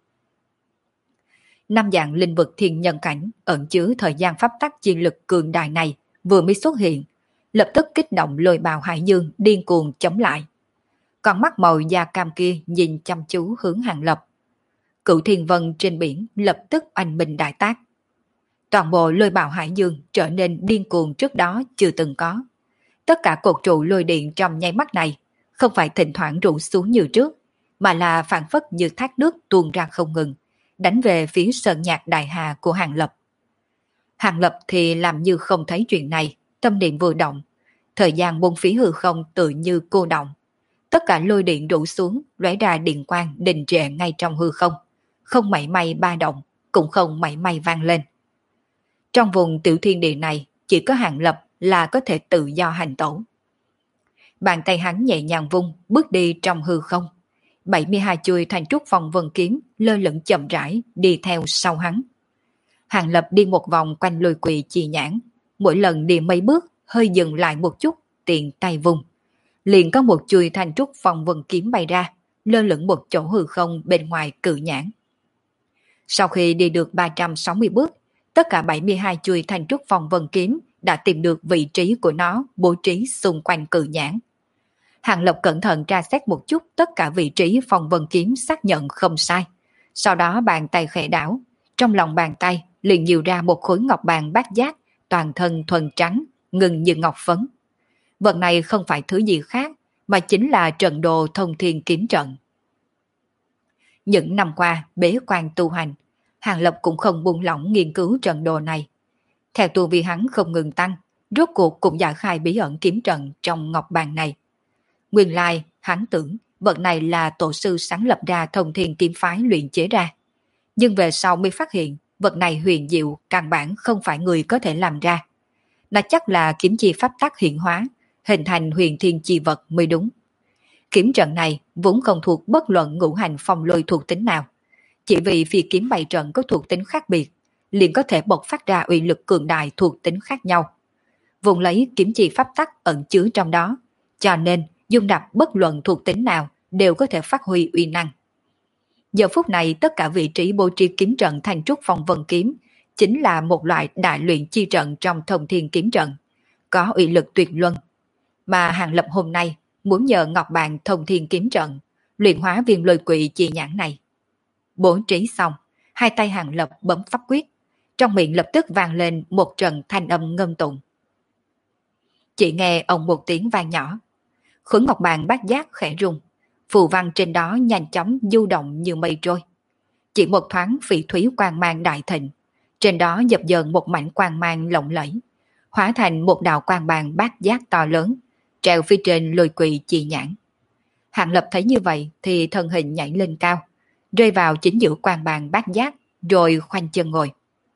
Năm dạng linh vực thiên nhân cảnh ẩn chứa thời gian pháp tắc chi lực cường đại này vừa mới xuất hiện, lập tức kích động lôi bào hải dương điên cuồng chống lại. Con mắt màu da cam kia nhìn chăm chú hướng Hàng Lập. Cửu thiên vân trên biển lập tức oanh minh đại tác. Toàn bộ lôi bào hải dương trở nên điên cuồng trước đó chưa từng có. Tất cả cột trụ lôi điện trong nháy mắt này không phải thỉnh thoảng rủ xuống như trước, mà là phản phất như thác nước tuôn ra không ngừng, đánh về phía sơn nhạc đại hà của Hàng Lập. Hàng Lập thì làm như không thấy chuyện này, tâm niệm vừa động, thời gian buông phía hư không tự như cô động. Tất cả lôi điện rủ xuống, lóe ra điện quang đình trệ ngay trong hư không, không mảy may ba động, cũng không mảy may vang lên. Trong vùng tiểu thiên địa này, chỉ có Hàng Lập là có thể tự do hành tẩu. Bàn tay hắn nhẹ nhàng vung, bước đi trong hư không. 72 chuôi thành trúc phong vân kiếm lơ lửng chậm rãi đi theo sau hắn. Hàng Lập đi một vòng quanh lôi quỷ chi nhãn, mỗi lần đi mấy bước hơi dừng lại một chút, tiện tay vung. Liền có một chuôi thành trúc phong vân kiếm bay ra, lơ lửng một chỗ hư không bên ngoài cự nhãn. Sau khi đi được 360 bước, tất cả 72 chuôi thành trúc phong vân kiếm đã tìm được vị trí của nó bố trí xung quanh cự nhãn. Hàng Lập cẩn thận tra xét một chút tất cả vị trí phong vân kiếm xác nhận không sai. Sau đó bàn tay khẽ đảo, trong lòng bàn tay liền nhiều ra một khối ngọc bàn bát giác, toàn thân thuần trắng, ngừng như ngọc phấn. Vật này không phải thứ gì khác, mà chính là trận đồ thông thiên kiếm trận. Những năm qua bế quan tu hành, Hàng Lập cũng không buông lỏng nghiên cứu trận đồ này. Theo tu vi hắn không ngừng tăng, rốt cuộc cũng giải khai bí ẩn kiếm trận trong ngọc bàn này. Nguyên lai, hắn tưởng vật này là tổ sư sáng lập ra thông thiên kiếm phái luyện chế ra. Nhưng về sau mới phát hiện vật này huyền diệu, căn bản không phải người có thể làm ra. Nó chắc là kiếm chi pháp tắc hiện hóa, hình thành huyền thiên chi vật mới đúng. Kiếm trận này vốn không thuộc bất luận ngũ hành phong lôi thuộc tính nào. Chỉ vì phi kiếm bày trận có thuộc tính khác biệt, liền có thể bộc phát ra uy lực cường đại thuộc tính khác nhau. Vùng lấy kiếm chi pháp tắc ẩn chứa trong đó, cho nên dung nạp bất luận thuộc tính nào đều có thể phát huy uy năng. Giờ phút này tất cả vị trí bố trí kiếm trận thành trúc phong vân kiếm chính là một loại đại luyện chi trận trong thông thiên kiếm trận, có uy lực tuyệt luân. Mà Hàng Lập hôm nay muốn nhờ ngọc bàn thông thiên kiếm trận luyện hóa viên lôi quỷ chi nhãn này. Bố trí xong, hai tay Hàng Lập bấm pháp quyết, trong miệng lập tức vang lên một trận thanh âm ngâm tụng. Chỉ nghe ông một tiếng vang nhỏ, khối ngọc bàn bát giác khẽ rung, phù văn trên đó nhanh chóng du động như mây trôi. Chỉ một thoáng phỉ thúy quang mang đại thịnh, trên đó dập dờn một mảnh quang mang lộng lẫy, hóa thành một đạo quang bàn bát giác to lớn, treo phía trên lôi quỷ chi nhãn. Hàng Lập thấy như vậy thì thân hình nhảy lên cao, rơi vào chính giữa quang bàn bát giác, rồi khoanh chân ngồi.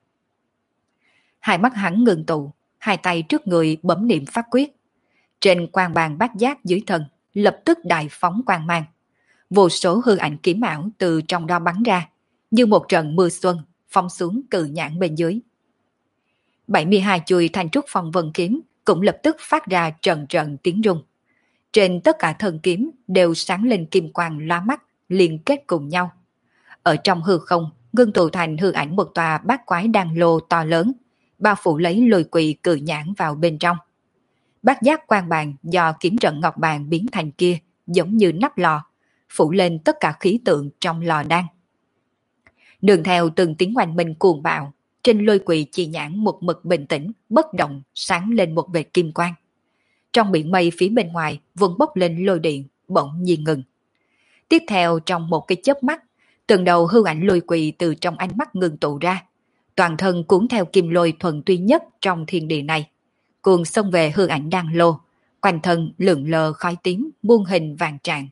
Hai mắt hắn ngừng tụ, hai tay trước người bấm niệm pháp quyết. Trên quang bàn bát giác dưới thân lập tức đại phóng quang mang. Vô số hư ảnh kiếm ảo từ trong đó bắn ra, như một trận mưa xuân phong xuống cự nhãn bên dưới. 72 chuôi thanh trúc phong vân kiếm cũng lập tức phát ra trận trận tiếng rung. Trên tất cả thân kiếm đều sáng lên kim quang lóa mắt, liên kết cùng nhau. Ở trong hư không, ngưng tụ thành hư ảnh một tòa bát quái đan lô to lớn, bao phủ lấy lôi quỷ cự nhãn vào bên trong. Bát giác quang bàn do kiếm trận ngọc bàn biến thành kia giống như nắp lò, phủ lên tất cả khí tượng trong lò đan. Đường theo từng tiếng oanh minh cuồng bạo, trên lôi quỷ chi nhãn một mực bình tĩnh, bất động, sáng lên một vệt kim quang. Trong biển mây phía bên ngoài vốn bốc lên lôi điện, bỗng nhiên ngừng. Tiếp theo trong một cái chớp mắt, từng đầu hư ảnh lôi quỷ từ trong ánh mắt ngừng tụ ra, toàn thân cuốn theo kim lôi thuần tuy nhất trong thiên địa này, cuồng xông về hư ảnh đan lô, quanh thân lượn lờ khói tím muôn hình vàng trạng.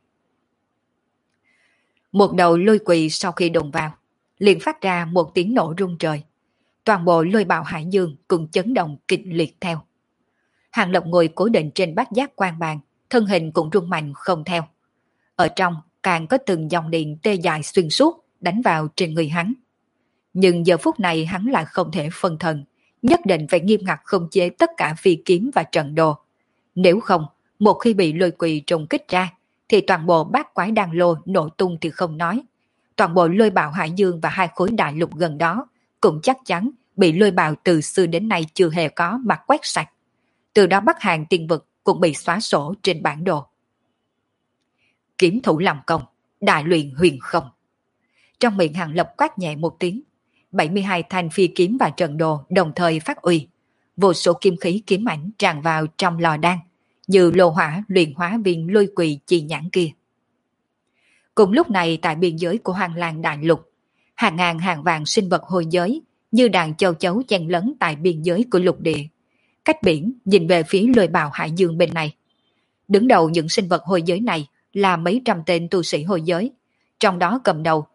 Một đầu lôi quỷ sau khi đụng vào, liền phát ra một tiếng nổ rung trời. Toàn bộ lôi bạo hải dương cùng chấn động kịch liệt theo. Hàng Lập ngồi cố định trên bát giác quang bàn, thân hình cũng rung mạnh không theo. Ở trong càng có từng dòng điện tê dài xuyên suốt đánh vào trên người hắn. Nhưng giờ phút này hắn lại không thể phân thần, nhất định phải nghiêm ngặt khống chế tất cả phi kiếm và trận đồ. Nếu không, một khi bị lôi quỷ trùng kích ra, thì toàn bộ bát quái đan lô nổ tung thì không nói. Toàn bộ lôi bạo hải dương và hai khối đại lục gần đó cũng chắc chắn bị lôi bạo từ xưa đến nay chưa hề có mà quét sạch. Từ đó Bắc Hàng tiên vực cũng bị xóa sổ trên bản đồ. Kiếm thủ làm công, đại luyện huyền không. Trong miệng Hàng Lập quát nhẹ một tiếng, 72 thanh phi kiếm và trận đồ đồng thời phát uy. Vô số kim khí kiếm ảnh tràn vào trong lò đan, như lô hỏa luyện hóa viên lôi quỷ chi nhãn kia. Cùng lúc này tại biên giới của Hoàng Lang Đại Lục, hàng ngàn hàng vạn sinh vật hôi giới như đàn châu chấu chen lấn tại biên giới của lục địa. Cách biển nhìn về phía lôi bào hải dương bên này. Đứng đầu những sinh vật hôi giới này là mấy trăm tên tu sĩ hôi giới, trong đó cầm đầu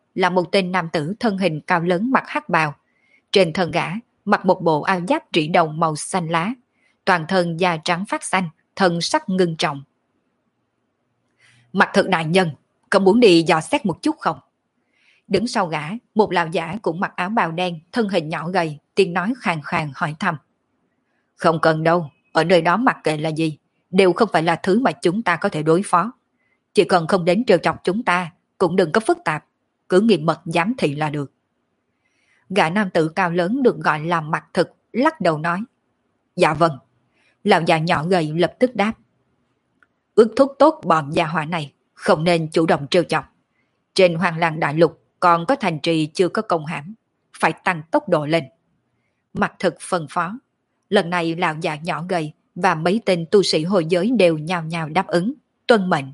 là một tên nam tử thân hình cao lớn mặc hắc bào. Trên thân gã mặc một bộ áo giáp rỉ đồng màu xanh lá, toàn thân da trắng phát xanh, thân sắc ngưng trọng. Mặt thực đại nhân, có muốn đi dò xét một chút không? Đứng sau gã, một lão giả cũng mặc áo bào đen, thân hình nhỏ gầy, tiếng nói khàn khàn hỏi thăm. Không cần đâu, ở nơi đó mặc kệ là gì, đều không phải là thứ mà chúng ta có thể đối phó. Chỉ cần không đến trêu chọc chúng ta, cũng đừng có phức tạp, cứ nghiêm mật giám thị là được. Gã nam tử cao lớn được gọi là mặt thực, lắc đầu nói. Dạ vâng. Lão già nhỏ gầy lập tức đáp. Ước thúc tốt bọn gia hỏa này, không nên chủ động trêu chọc. Trên Hoàng Lăng Đại Lục còn có thành trì chưa có công hãm, phải tăng tốc độ lên. Mặt thực phân phó. Lần này lão già nhỏ gầy và mấy tên tu sĩ hồi giới đều nhao nhao đáp ứng, tuân mệnh.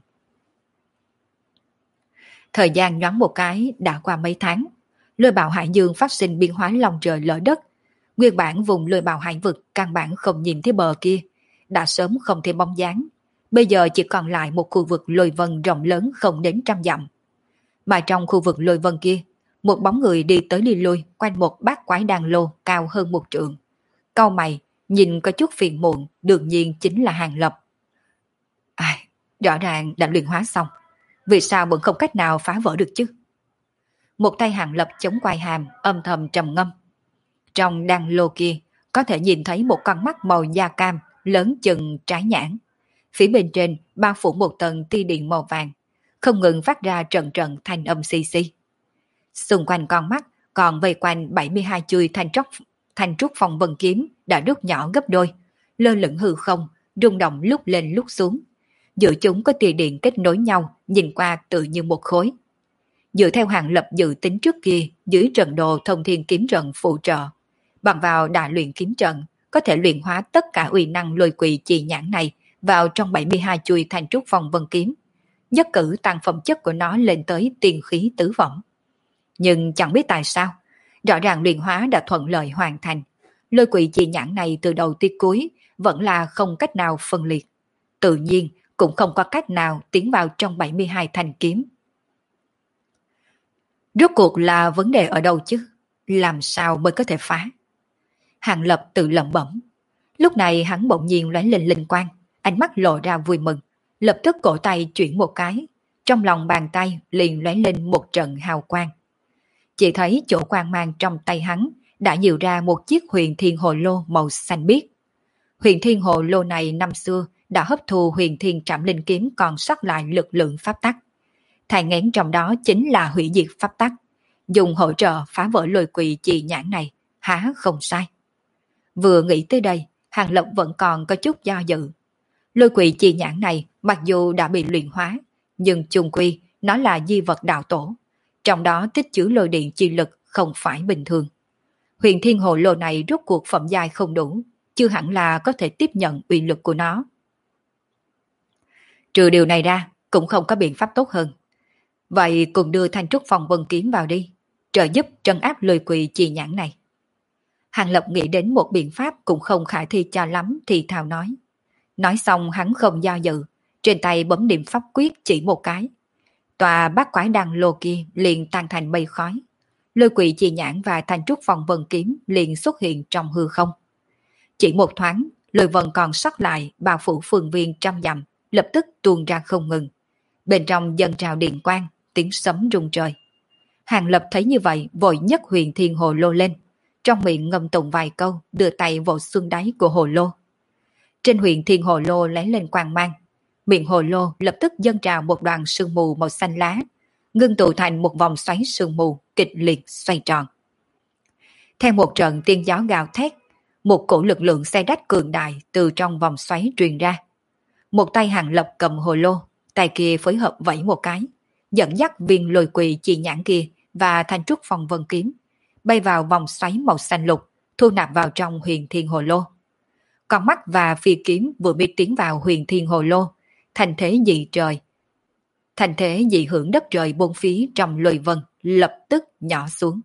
Thời gian nhoáng một cái đã qua mấy tháng, lôi bào hải dương phát sinh biến hóa lòng trời lở đất. Nguyên bản vùng lôi bào hải vực căn bản không nhìn thấy bờ kia, đã sớm không thêm bóng dáng. Bây giờ chỉ còn lại một khu vực lôi vân rộng lớn không đến 100 dặm. Mà trong khu vực lôi vân kia, một bóng người đi tới đi lui quanh một bát quái đàn lô cao hơn 1 trượng. Cau mày, nhìn có chút phiền muộn, đương nhiên chính là Hàng Lập. Rõ ràng đã luyện hóa xong, vì sao vẫn không cách nào phá vỡ được chứ? Một tay Hàng Lập chống quai hàm, âm thầm trầm ngâm. Trong đàn lô kia, có thể nhìn thấy một con mắt màu da cam, lớn chừng trái nhãn. Phía bên trên bao phủ một tầng tia điện màu vàng, không ngừng phát ra trận trận thanh âm xì xì. Xung quanh con mắt còn vây quanh 72 chuôi thanh trúc phong vân kiếm đã rút nhỏ gấp đôi, lơ lửng hư không, rung động lúc lên lúc xuống. Giữa chúng có tia điện kết nối nhau, nhìn qua tự như một khối. Dựa theo Hàng Lập dự tính trước kia, dưới trận đồ thông thiên kiếm trận phụ trợ, bằng vào đại luyện kiếm trận, có thể luyện hóa tất cả uy năng lôi quỷ chi nhãn này vào trong 72 chuôi thanh trúc phong vân kiếm, nhất cử tăng phẩm chất của nó lên tới tiên khí tứ phẩm. Nhưng chẳng biết tại sao, rõ ràng luyện hóa đã thuận lợi hoàn thành, lôi quỷ chi nhãn này từ đầu tới cuối vẫn là không cách nào phân liệt, tự nhiên cũng không có cách nào tiến vào trong 72 thanh kiếm. Rốt cuộc là vấn đề ở đâu chứ? Làm sao mới có thể phá? Hàng Lập tự lẩm bẩm. Lúc này hắn bỗng nhiên lóe lên linh quang, ánh mắt lộ ra vui mừng, lập tức cổ tay chuyển một cái, trong lòng bàn tay liền lóe lên một trận hào quang. Chỉ thấy chỗ quang mang trong tay hắn đã nhiều ra một chiếc huyền thiên hồ lô màu xanh biếc. Huyền thiên hồ lô này năm xưa đã hấp thu huyền thiên trảm linh kiếm còn sót lại lực lượng pháp tắc. Thai nghén trong đó chính là hủy diệt pháp tắc, dùng hỗ trợ phá vỡ lôi quỷ chi nhãn này, há không sai. Vừa nghĩ tới đây, Hàng Lập vẫn còn có chút do dự. Lôi quỷ chi nhãn này mặc dù đã bị luyện hóa, nhưng chung quy nó là di vật đạo tổ, trong đó tích chứa lôi điện chi lực không phải bình thường. Huyền thiên hồ lô này rốt cuộc phẩm giai không đủ, chưa hẳn là có thể tiếp nhận uy lực của nó. Trừ điều này ra, cũng không có biện pháp tốt hơn. Vậy cùng đưa thanh trúc phong vân kiếm vào đi, trợ giúp trấn áp lôi quỷ chi nhãn này. Hàng Lập nghĩ đến một biện pháp cũng không khả thi cho lắm thì thào nói. Nói xong hắn không do dự, trên tay bấm niệm pháp quyết chỉ một cái. Tòa bát quái đăng lô kia liền tan thành mây khói. Lôi quỷ chi nhãn và thanh trúc phong vân kiếm liền xuất hiện trong hư không. Chỉ một thoáng, lôi vân còn sót lại bao phủ phương viên trăm dặm, lập tức tuôn ra không ngừng. Bên trong dâng trào điện quang, tiếng sấm rung trời. Hàng Lập thấy như vậy vội nhấc huyền thiên hồ lô lên, trong miệng ngâm tụng vài câu, đưa tay vỗ xương đáy của hồ lô. Trên huyền thiên hồ lô lấy lên quang mang, miệng hồ lô lập tức dâng trào một đoàn sương mù màu xanh lá, ngưng tụ thành một vòng xoáy sương mù kịch liệt xoay tròn. Theo một trận tiếng gió gào thét, một cổ lực lượng xé rách cường đại từ trong vòng xoáy truyền ra. Một tay Hàng Lập cầm hồ lô, tay kia phối hợp vẫy một cái, dẫn dắt viên lôi quỷ chi nhãn kia và thanh trúc phong vân kiếm bay vào vòng xoáy màu xanh lục, thu nạp vào trong huyền thiên hồ lô. Con mắt và phi kiếm vừa mới tiến vào huyền thiên hồ lô, thành thế dị hưởng đất trời bốn phía trong lôi vân lập tức nhỏ xuống.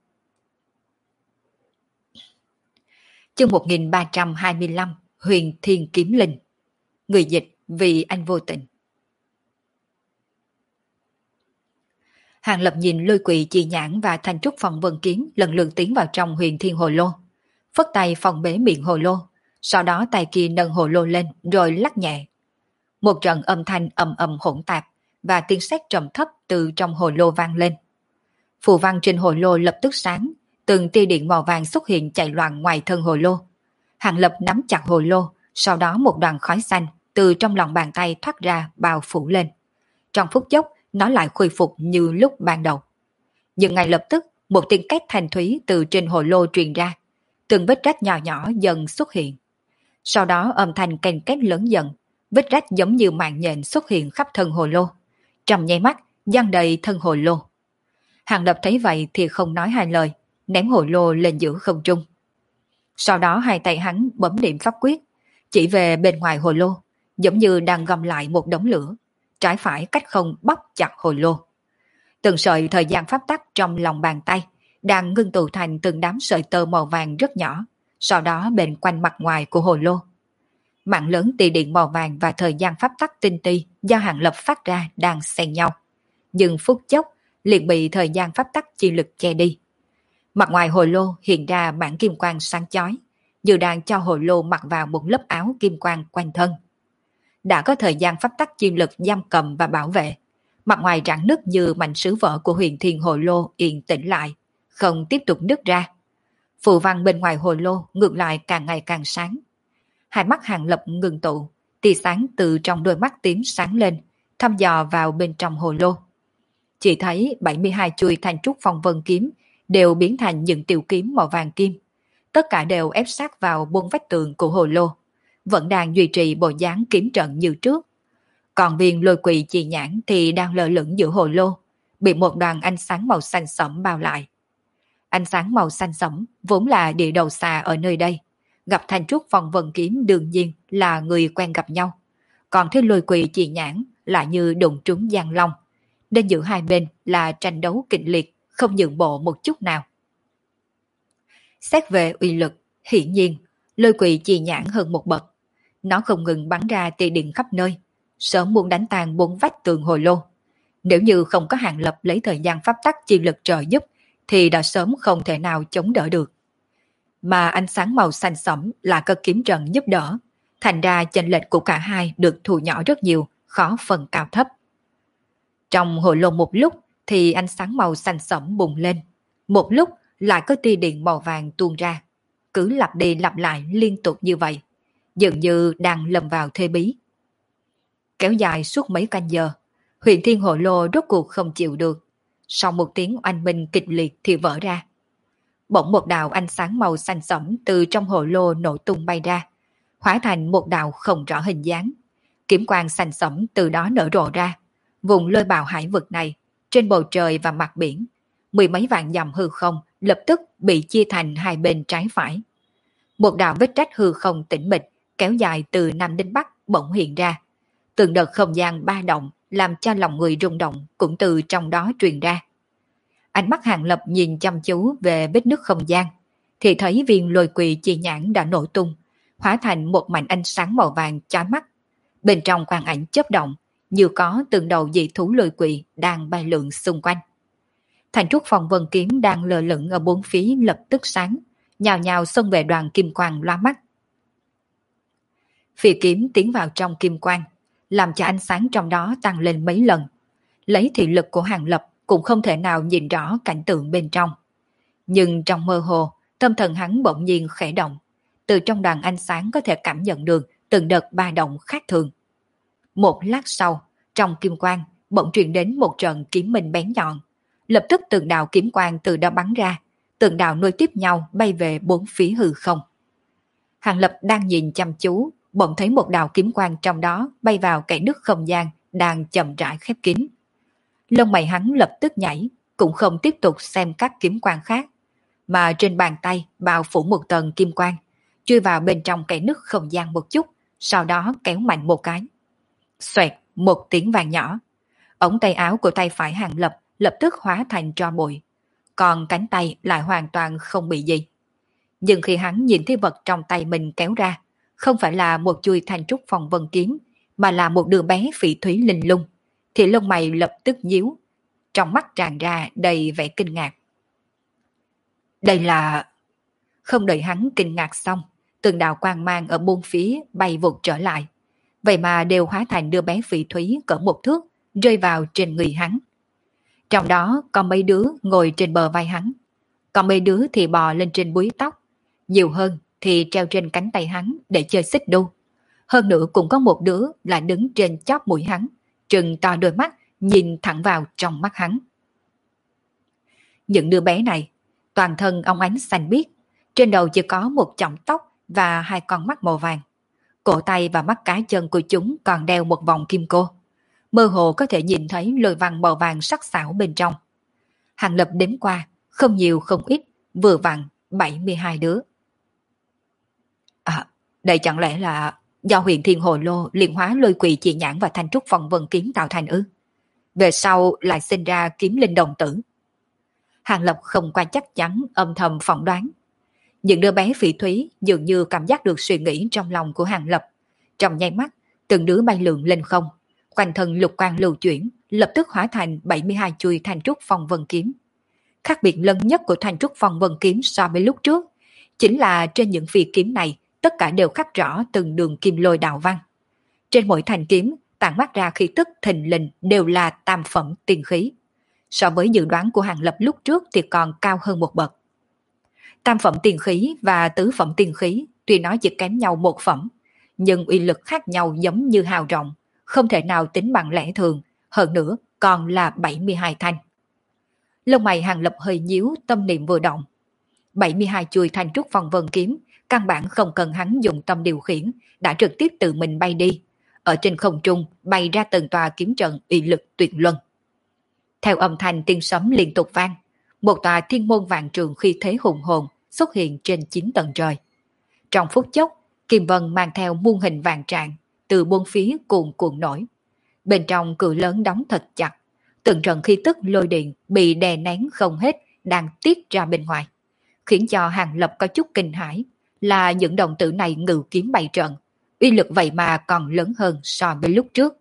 Chương 1325 Huyền Thiên Kiếm Linh. Người dịch Vì Anh Vô Tình. Hàng Lập nhìn Lôi Quỳ Chi Nhãn và Thanh Trúc Phong Vân Kiếm lần lượt tiến vào trong Huyền Thiên Hồ Lô, phất tay phòng bế miệng hồ lô, sau đó tay kia nâng hồ lô lên rồi lắc nhẹ. Một trận âm thanh ầm ầm hỗn tạp và tiếng sét trầm thấp từ trong hồ lô vang lên. Phù văn trên hồ lô lập tức sáng, từng tia điện màu vàng xuất hiện chạy loạn ngoài thân hồ lô. Hàng Lập nắm chặt hồ lô, sau đó một đoàn khói xanh từ trong lòng bàn tay thoát ra bao phủ lên. Trong phút chốc, nó lại khôi phục như lúc ban đầu. Nhưng ngay lập tức, một tiếng két thanh thúy từ trên hồ lô truyền ra. Từng vết rách nhỏ nhỏ dần xuất hiện. Sau đó âm thanh ken két lớn dần, vết rách giống như mạng nhện xuất hiện khắp thân hồ lô. Trong nháy mắt, giăng đầy thân hồ lô. Hàng Lập thấy vậy thì không nói hai lời, ném hồ lô lên giữa không trung. Sau đó hai tay hắn bấm niệm pháp quyết, chỉ về bên ngoài hồ lô, giống như đang gom lại một đống lửa, trái phải cách không bóp chặt hồ lô. Từng sợi thời gian pháp tắc trong lòng bàn tay đang ngưng tụ thành từng đám sợi tơ màu vàng rất nhỏ, sau đó bên quanh mặt ngoài của hồ lô. Mạng lớn tia điện màu vàng và thời gian pháp tắc tinh ti do Hàng Lập phát ra đang xen nhau, nhưng phút chốc liền bị thời gian pháp tắc chi lực che đi. Mặt ngoài hồ lô hiện ra mảng kim quang sáng chói, như đang cho hồ lô mặc vào một lớp áo kim quang quanh thân. Đã có thời gian pháp tắc chi lực giam cầm và bảo vệ, mặt ngoài rạn nứt như mảnh sứ vỡ của huyền thiên hồ lô yên tĩnh lại, không tiếp tục nứt ra. Phù văn bên ngoài hồ lô ngược lại càng ngày càng sáng. Hai mắt Hàng Lập ngừng tụ, tia sáng từ trong đôi mắt tím sáng lên, thăm dò vào bên trong hồ lô. Chỉ thấy 72 chuôi Thanh Trúc Phong Vân kiếm đều biến thành những tiểu kiếm màu vàng kim. Tất cả đều ép sát vào bốn vách tường của hồ lô, vẫn đang duy trì bộ dáng kiếm trận như trước. Còn viên Lôi Quỳ Chi Nhãn thì đang lơ lửng giữa hồ lô, bị một đoàn ánh sáng màu xanh sẫm bao lại. Ánh sáng màu xanh sẫm vốn là địa đầu xà ở nơi đây, gặp Thanh Trúc Phong Vân kiếm đương nhiên là người quen gặp nhau. Còn thế Lôi Quỳ Chi Nhãn lại như đụng trúng giăng long, nên giữa hai bên là tranh đấu kịch liệt, không nhượng bộ một chút nào. Xét về uy lực, hiển nhiên, Lôi Quỳ Chi Nhãn hơn một bậc. Nó không ngừng bắn ra tia điện khắp nơi, sớm muốn đánh tan bốn vách tường hồ lô. Nếu như không có Hàng Lập lấy thời gian pháp tắc chi lực trợ giúp, thì đã sớm không thể nào chống đỡ được. Mà ánh sáng màu xanh sẫm là có kiếm trận giúp đỡ, thành ra chênh lệch của cả hai được thu nhỏ rất nhiều, khó phân cao thấp. Trong hồ lô một lúc thì ánh sáng màu xanh sẫm bùng lên, một lúc lại có tia điện màu vàng tuôn ra, cứ lặp đi lặp lại liên tục như vậy, dường như đang lâm vào thế bí. Kéo dài suốt mấy canh giờ, huyền thiên hồ lô rốt cuộc không chịu được, sau một tiếng oanh minh kịch liệt thì vỡ ra. Bỗng một đạo ánh sáng màu xanh sẫm từ trong hồ lô nổ tung bay ra, hóa thành một đạo không rõ hình dáng. Kiếm quang xanh sẫm từ đó nở rộ ra, vùng lôi bào hải vực này, trên bầu trời và mặt biển, mười mấy vạn dặm hư không lập tức bị chia thành hai bên trái phải. Một đạo vết rách hư không tĩnh mịch kéo dài từ Nam đến Bắc bỗng hiện ra. Từng đợt không gian ba động làm cho lòng người rung động cũng từ trong đó truyền ra. Ánh mắt Hàng Lập nhìn chăm chú về vết nứt không gian, thì thấy viên Lôi Quỳ Chi Nhãn đã nổ tung, hóa thành một mảnh ánh sáng màu vàng chói mắt. Bên trong quang ảnh chớp động, như có từng đầu dị thú lôi quỳ đang bay lượn xung quanh. Thanh Trúc Phong Vân kiếm đang lơ lửng ở bốn phía lập tức sáng, nhào nhào xông về đoàn kim quang lóa mắt. Phi kiếm tiến vào trong kim quang, làm cho ánh sáng trong đó tăng lên mấy lần. Lấy thị lực của Hàng Lập cũng không thể nào nhìn rõ cảnh tượng bên trong. Nhưng trong mơ hồ, tâm thần hắn bỗng nhiên khẽ động. Từ trong đoàn ánh sáng có thể cảm nhận được từng đợt ba động khác thường. Một lát sau, trong kim quang bỗng truyền đến một trận kiếm minh bén nhọn. Lập tức từng đạo kiếm quang từ đó bắn ra, từng đạo nối tiếp nhau bay về bốn phía hư không. Hàng Lập đang nhìn chăm chú, bỗng thấy một đạo kiếm quang trong đó bay vào kẽ nứt không gian đang chậm rãi khép kín. Lông mày hắn lập tức nhảy, cũng không tiếp tục xem các kiếm quang khác, mà trên bàn tay bao phủ một tầng kim quang, chui vào bên trong kẽ nứt không gian một chút, sau đó kéo mạnh một cái. Xoẹt, một tiếng vang nhỏ. Ống tay áo của tay phải Hàng Lập lập tức hóa thành tro bụi, còn cánh tay lại hoàn toàn không bị gì. Nhưng khi hắn nhìn thấy vật trong tay mình kéo ra, không phải là một chuôi Thanh Trúc Phong Vân kiếm, mà là một đứa bé phỉ thúy linh lung, thì lông mày lập tức nhíu. trong mắt tràn ra đầy vẻ kinh ngạc. Đây là... Không đợi hắn kinh ngạc xong, từng đạo quang mang ở bốn phía bay vụt trở lại. Vậy mà đều hóa thành đứa bé phỉ thúy cỡ một thước, rơi vào trên người hắn. Trong đó có mấy đứa ngồi trên bờ vai hắn, còn mấy đứa thì bò lên trên búi tóc, nhiều hơn thì treo trên cánh tay hắn để chơi xích đu. Hơn nữa cũng có một đứa là đứng trên chóp mũi hắn, trừng to đôi mắt nhìn thẳng vào trong mắt hắn. Những đứa bé này, toàn thân óng ánh xanh biếc, trên đầu chỉ có một chỏm tóc và hai con mắt màu vàng. Cổ tay và mắt cá chân của chúng còn đeo một vòng kim cô. Mơ hồ có thể nhìn thấy lồi văn màu vàng sắc sảo bên trong. Hàng Lập đếm qua, không nhiều không ít, vừa vặn 72 đứa. Đây chẳng lẽ là do huyện Thiên Hồ Lô luyện hóa lôi quỷ chỉ nhãn và thanh trúc phong vân kiếm tạo thành ư? Về sau lại sinh ra kiếm linh đồng tử. Hàng Lập không qua chắc chắn, âm thầm phỏng đoán. Những đứa bé phỉ thúy dường như cảm giác được suy nghĩ trong lòng của Hàng Lập. Trong nháy mắt, từng đứa bay lượn lên không, quanh thân lục quang lưu chuyển, lập tức hóa thành 72 chuôi thanh trúc phong vân kiếm. Khác biệt lớn nhất của thanh trúc phong vân kiếm so với lúc trước, chính là trên những phi kiếm này, tất cả đều khắc rõ từng đường kim lôi đạo văn. Trên mỗi thanh kiếm, tản mát ra khí tức thình lình đều là tam phẩm tiên khí. So với dự đoán của Hàng Lập lúc trước thì còn cao hơn một bậc. Tam phẩm tiên khí và tứ phẩm tiên khí tuy nói chỉ kém nhau một phẩm, nhưng uy lực khác nhau giống như hào rộng, không thể nào tính bằng lẽ thường, hơn nữa còn là 72 thanh. Lông mày Hàng Lập hơi nhíu, tâm niệm vừa động. 72 chuôi thanh trúc phong vân kiếm, căn bản không cần hắn dùng tâm điều khiển, đã trực tiếp tự mình bay đi. Ở trên không trung bay ra từng tòa kiếm trận uy lực tuyệt luân. Theo âm thanh tiếng sấm liên tục vang, một tòa thiên môn vạn trường khi thế hùng hồn xuất hiện trên 9 tầng trời. Trong phút chốc, Kim Vân mang theo muôn hình vạn trạng, từ bốn phía cuồn cuộn nổi. Bên trong cửa lớn đóng thật chặt, từng trận khí tức lôi điện bị đè nén không hết đang tiết ra bên ngoài, khiến cho Hàng Lập có chút kinh hãi, là những đồng tử này ngự kiếm bày trận, uy lực vậy mà còn lớn hơn so với lúc trước.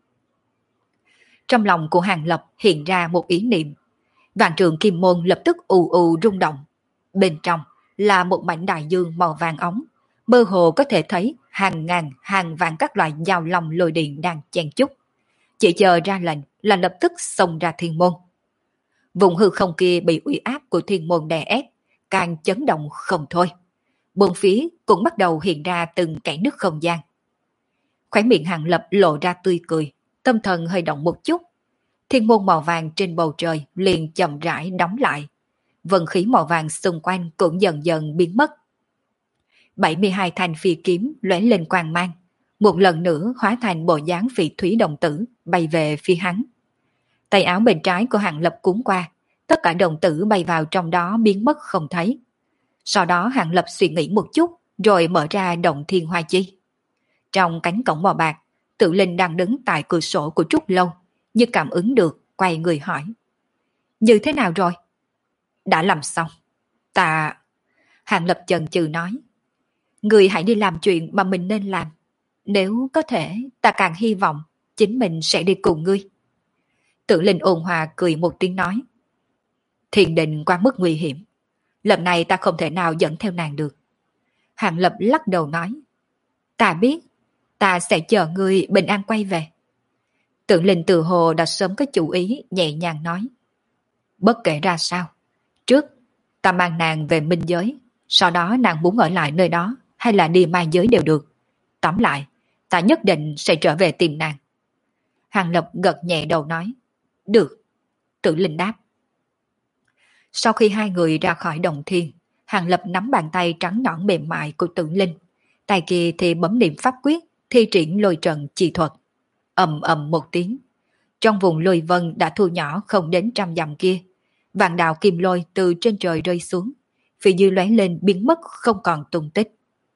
Trong lòng của Hàng Lập hiện ra một ý niệm, vạn trường kim môn lập tức ù ù rung động. Bên trong là một mảnh đại dương màu vàng óng, mơ hồ có thể thấy hàng ngàn hàng vạn các loại dao long lôi điện đang chen chúc. Chỉ chờ ra lệnh là lập tức xông ra thiên môn. Vùng hư không kia bị uy áp của thiên môn đè ép, càng chấn động không thôi. Bốn phía cũng bắt đầu hiện ra từng kẽ nứt không gian. Khóe miệng Hàng Lập lộ ra tươi cười, tâm thần hơi động một chút. Thiên môn màu vàng trên bầu trời liền chậm rãi đóng lại. Vân khí màu vàng xung quanh cũng dần dần biến mất. 72 thanh phi kiếm lóe lên quang mang, một lần nữa hóa thành bộ dáng phỉ thúy đồng tử bay về phía hắn. Tay áo bên trái của Hàng Lập cuốn qua, tất cả đồng tử bay vào trong đó biến mất không thấy. Sau đó Hàng Lập suy nghĩ một chút rồi mở ra động thiên hoa chi. Trong cánh cổng màu bạc, Tự Linh đang đứng tại cửa sổ của Trúc Lâu, như cảm ứng được, quay người hỏi. Như thế nào rồi? Đã làm xong. Hàng Lập chần chừ nói. Người hãy đi làm chuyện mà mình nên làm. Nếu có thể, ta càng hy vọng chính mình sẽ đi cùng ngươi. Tự Linh ôn hòa cười một tiếng nói. Thiền định quá mức nguy hiểm. Lần này ta không thể nào dẫn theo nàng được. Hàng Lập lắc đầu nói. Ta biết, ta sẽ chờ ngươi bình an quay về. Tự Linh từ hồ đã sớm có chủ ý, nhẹ nhàng nói. Bất kể ra sao, trước ta mang nàng về minh giới, sau đó nàng muốn ở lại nơi đó hay là đi ma giới đều được. Tóm lại, ta nhất định sẽ trở về tìm nàng. Hàng Lập gật nhẹ đầu nói. Được. Tự Linh đáp. Sau khi hai người ra khỏi động thiên, Hàng Lập nắm bàn tay trắng nõn mềm mại của Tự Linh, tay kia thì bấm niệm pháp quyết, thi triển lôi trận chi thuật. Ầm ầm một tiếng, trong vùng lôi vân đã thu nhỏ không đến 100 dặm kia, vạn đạo kim lôi từ trên trời rơi xuống, phía dưới lóe lên biến mất không còn tung tích.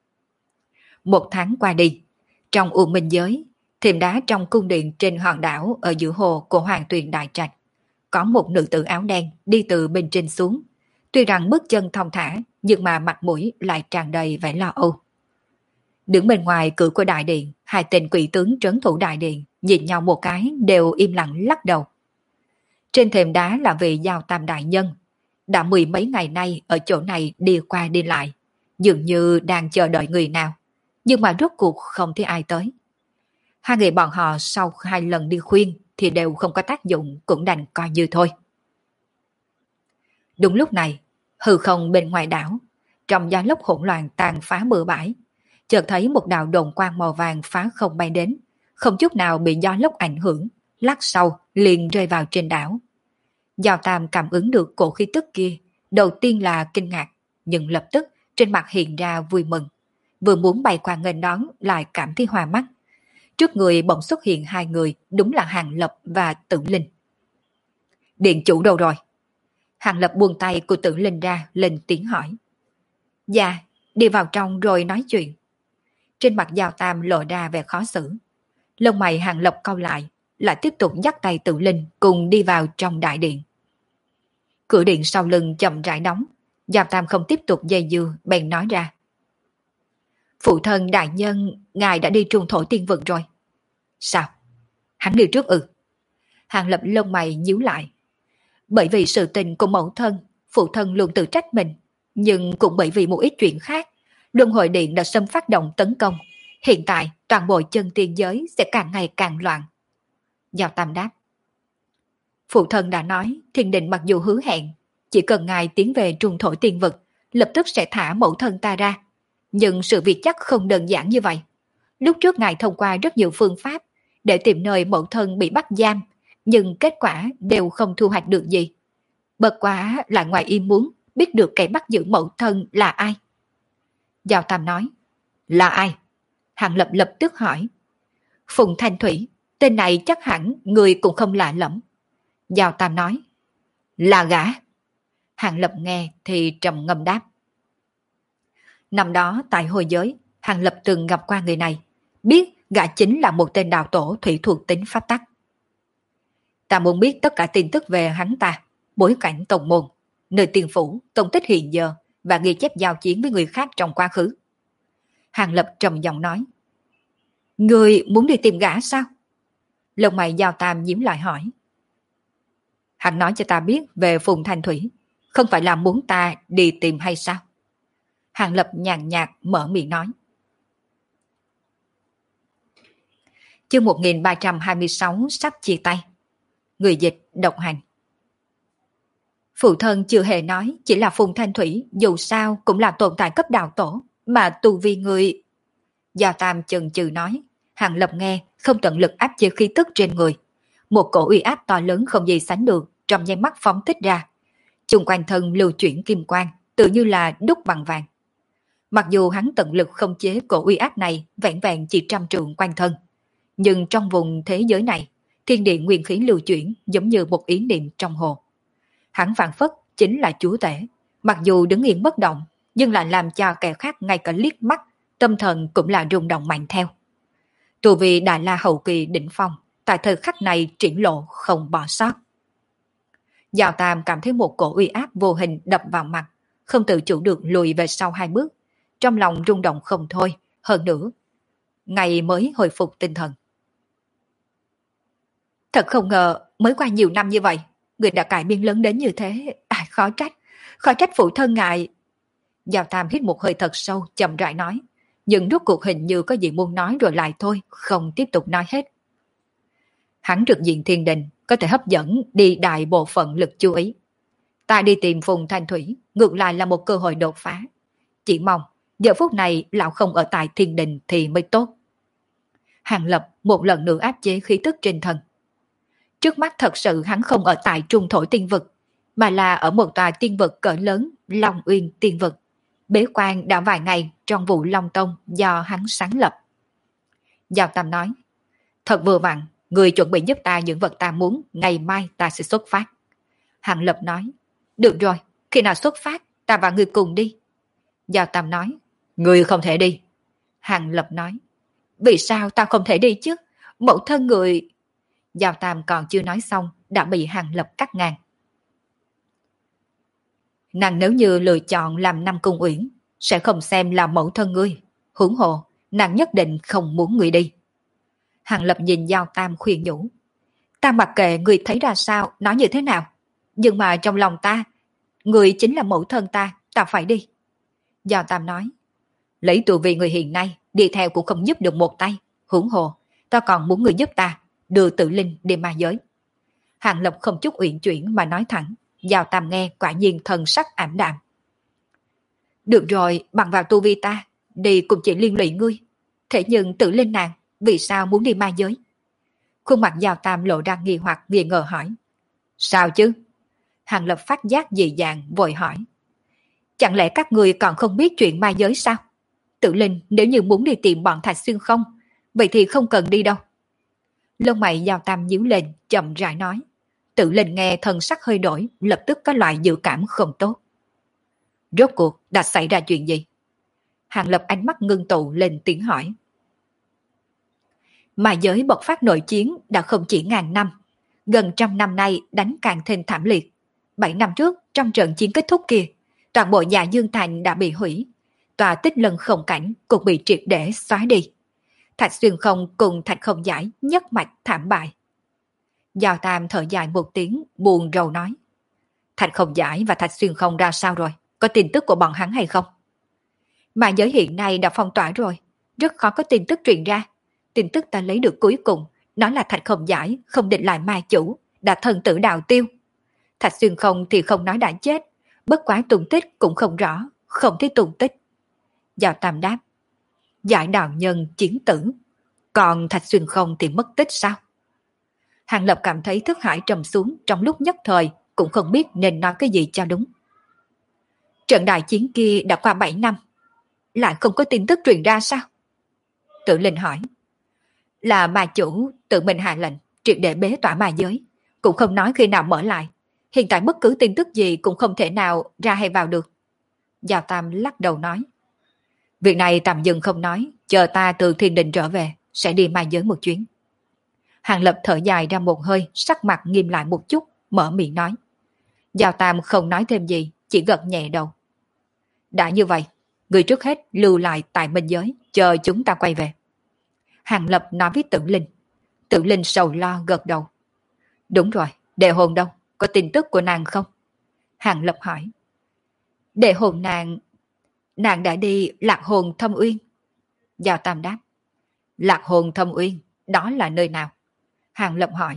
Một tháng qua đi, trong U Minh giới, thềm đá trong cung điện trên hòn đảo ở giữa hồ của Hoàng Tuyền Đại Trạch, có một nữ tử áo đen đi từ bên trên xuống. Tuy rằng bước chân thong thả, nhưng mà mặt mũi lại tràn đầy vẻ lo âu. Đứng bên ngoài cửa của đại điện, hai tên quỷ tướng trấn thủ đại điện nhìn nhau một cái đều im lặng lắc đầu. Trên thềm đá là vị Giao Tam đại nhân. Đã mười mấy ngày nay ở chỗ này đi qua đi lại, dường như đang chờ đợi người nào, nhưng mà rốt cuộc không thấy ai tới. Hai người bọn họ sau hai lần đi khuyên thì đều không có tác dụng, cũng đành coi như thôi. Đúng lúc này, hư không bên ngoài đảo, trong gió lốc hỗn loạn tàn phá bừa bãi, chợt thấy một đạo đồn quang màu vàng phá không bay đến, không chút nào bị gió lốc ảnh hưởng, lát sau liền rơi vào trên đảo. Giao Tam cảm ứng được cổ khí tức kia, đầu tiên là kinh ngạc, nhưng lập tức trên mặt hiện ra vui mừng. Vừa muốn bay qua nghênh đón lại cảm thấy hoa mắt. Trước người bỗng xuất hiện hai người, đúng là Hàng Lập và Tử Linh. Điện chủ đâu rồi? Hàng Lập buông tay của Tử Linh ra, lên tiếng hỏi. Dạ, đi vào trong rồi nói chuyện. Trên mặt Giao Tam lộ ra vẻ khó xử. Lông mày Hàng Lập cau lại tiếp tục dắt tay Tử Linh cùng đi vào trong đại điện. Cửa điện sau lưng chậm rãi đóng, Giao Tam không tiếp tục dây dưa, bèn nói ra. Phụ thân đại nhân, ngài đã đi trung thổ tiên vực rồi. Sao? Hắn đi trước ư? Hàng Lập lông mày nhíu lại. Bởi vì sự tình của mẫu thân, phụ thân luôn tự trách mình, nhưng cũng bởi vì một ít chuyện khác, Luân Hồi Điện đã xâm phát động tấn công. Hiện tại toàn bộ chân tiên giới sẽ càng ngày càng loạn. Giao Tam đáp. Phụ thân đã nói thiên định mặc dù hứa hẹn, chỉ cần ngài tiến về trung thổ tiên vực, lập tức sẽ thả mẫu thân ta ra. Nhưng sự việc chắc không đơn giản như vậy. Lúc trước ngài thông qua rất nhiều phương pháp để tìm nơi mẫu thân bị bắt giam, nhưng kết quả đều không thu hoạch được gì. Bất quá là ngoài ý muốn biết được kẻ bắt giữ mẫu thân là ai. Giao Tam nói. Là ai? Hàng Lập lập tức hỏi. Phùng Thanh Thủy, tên này chắc hẳn người cũng không lạ lẫm. Giao Tam nói. Là gã. Hàng Lập nghe thì trầm ngâm đáp. Năm đó tại hồi giới, Hàng Lập từng gặp qua người này, biết gã chính là một tên đạo tổ thủy thuộc tính pháp tắc. Ta muốn biết tất cả tin tức về hắn ta, bối cảnh tông môn, nơi tiên phủ, tông tích hiện giờ và ghi chép giao chiến với người khác trong quá khứ. Hàng Lập trầm giọng nói. Người muốn đi tìm gã sao? Lông mày Giao Tam nhíu lại hỏi. Hắn nói cho ta biết về Phùng Thanh Thủy, không phải là muốn ta đi tìm hay sao? Hàng Lập nhàn nhạt mở miệng nói. Chương 1326 sắp chia tay. Người dịch độc hành. Phụ thân chưa hề nói chỉ là Phùng Thanh Thủy dù sao cũng là tồn tại cấp đạo tổ, mà tu vi người... Giao Tam chần chừ nói. Hàng Lập nghe không tận lực áp chế khí tức trên người. Một cổ uy áp to lớn không gì sánh được trong nháy mắt phóng thích ra. Chung quanh thân lưu chuyển kim quang, tự như là đúc bằng vàng. Mặc dù hắn tận lực không chế cổ uy áp này vẹn vẹn chỉ trăm trượng quanh thân, nhưng trong vùng thế giới này, thiên địa nguyên khí lưu chuyển giống như một ý niệm trong hồ. Hắn phảng phất chính là chúa tể, mặc dù đứng yên bất động, nhưng lại làm cho kẻ khác ngay cả liếc mắt, tâm thần cũng là rung động mạnh theo. Tu vi Đại La hậu kỳ đỉnh phong, tại thời khắc này triển lộ không bỏ sót. Giao Tam cảm thấy một cổ uy áp vô hình đập vào mặt, không tự chủ được lùi về sau hai bước, trong lòng rung động không thôi, hơn nữa. Ngày mới hồi phục tinh thần. Thật không ngờ, mới qua nhiều năm như vậy, người đã cải biên lớn đến như thế, khó trách phụ thân ngài. Giao Tam hít một hơi thật sâu, chậm rãi nói, nhưng rốt cuộc hình như có gì muốn nói rồi lại thôi, không tiếp tục nói hết. Hắn trực diện thiên đình, có thể hấp dẫn đi đại bộ phận lực chú ý. Ta đi tìm Phùng Thanh Thủy, ngược lại là một cơ hội đột phá. Chỉ mong, giờ phút này lão không ở tại thiên đình thì mới tốt. Hàng Lập một lần nữa áp chế khí tức trên thân. Trước mắt thật sự hắn không ở tại trung thổ tiên vực, mà là ở một tòa tiên vực cỡ lớn, Long Uyên tiên vực. Bế quan đã vài ngày trong vụ Long Tông do hắn sáng lập. Giao Tam nói, thật vừa vặn, người chuẩn bị giúp ta những vật ta muốn, ngày mai ta sẽ xuất phát. Hàng Lập nói, được rồi, khi nào xuất phát, ta và người cùng đi. Giao Tam nói, người không thể đi. Hàng Lập nói, vì sao ta không thể đi chứ? Mẫu thân người... Giao Tam còn chưa nói xong, đã bị Hàng Lập cắt ngang. Nàng nếu như lựa chọn làm Nam Cung Uyển, sẽ không xem là mẫu thân ngươi. Huống hồ, nàng nhất định không muốn ngươi đi. Hàng Lập nhìn Giao Tam khuyên nhủ. Ta mặc kệ người thấy ra sao, nói như thế nào. Nhưng mà trong lòng ta, người chính là mẫu thân ta phải đi. Giao Tam nói, lấy tu vi người hiện nay, đi theo cũng không giúp được một tay. Huống hồ, ta còn muốn người giúp ta, đưa Tự Linh đi ma giới. Hàng Lập không chút uyển chuyển mà nói thẳng, Giao Tam nghe quả nhiên thần sắc ảm đạm. Được rồi, bằng vào tu vi ta, đi cũng chỉ liên lụy ngươi. Thế nhưng Tự Linh nàng, vì sao muốn đi ma giới? Khuôn mặt Giao Tam lộ ra nghi hoặc nghi ngờ hỏi. Sao chứ? Hàng Lập phát giác dị dạng vội hỏi. Chẳng lẽ các người còn không biết chuyện ma giới sao? Tự Linh nếu như muốn đi tìm bọn Thạch Xuyên không, vậy thì không cần đi đâu. Lông mày Giao Tam nhíu lên, chậm rãi nói. Tự Linh nghe thần sắc hơi đổi, lập tức có loại dự cảm không tốt. Rốt cuộc đã xảy ra chuyện gì? Hàng Lập ánh mắt ngưng tụ lên tiếng hỏi. Ma giới bộc phát nội chiến đã không chỉ ngàn năm, gần trăm năm nay đánh càng thêm thảm liệt. 7 năm trước, trong trận chiến kết thúc kia, toàn bộ Dạ Dương Thành đã bị hủy, tòa Tích Lân Không Cảnh cũng bị triệt để xóa đi. Thạch Xuyên Không cùng Thạch Không Giải nhất mạch thảm bại. Giao Tam thở dài một tiếng, buồn rầu nói. Thạch Không Giải và Thạch Xuyên Không ra sao rồi? Có tin tức của bọn hắn hay không? Mà giới hiện nay đã phong tỏa rồi, rất khó có tin tức truyền ra. Tin tức ta lấy được cuối cùng, nói là Thạch Không Giải không định lại ma chủ, đã thần tử đạo tiêu. Thạch Xuyên Không thì không nói đã chết, bất quá tung tích cũng không rõ, không thấy tung tích. Giao Tam đáp. Giải đạo nhân chiến tử, còn Thạch Xuyên Không thì mất tích sao? Hàng Lập cảm thấy thức hải trầm xuống trong lúc nhất thời, cũng không biết nên nói cái gì cho đúng. Trận đại chiến kia đã qua 7 năm, lại không có tin tức truyền ra sao? Tự Linh hỏi. Là ma chủ tự mình hạ lệnh, triệt để bế tỏa ma giới, cũng không nói khi nào mở lại. Hiện tại bất cứ tin tức gì cũng không thể nào ra hay vào được. Giao Tam lắc đầu nói. Việc này tạm dừng không nói, chờ ta từ thiên đình trở về, sẽ đi ma giới một chuyến. Hàng Lập thở dài ra một hơi, sắc mặt nghiêm lại một chút, mở miệng nói. Giao Tam không nói thêm gì, chỉ gật nhẹ đầu. Đã như vậy, người trước hết lưu lại tại Minh giới, chờ chúng ta quay về. Hàng Lập nói với Tử Linh. Tử Linh sầu lo gật đầu. Đúng rồi, Đệ Hồn đâu? Có tin tức của nàng không? Hàng Lập hỏi. Đệ Hồn nàng đã đi Lạc Hồn Thâm Uyên. Giao Tam đáp. Lạc Hồn Thâm Uyên, đó là nơi nào? Hàng Lập hỏi.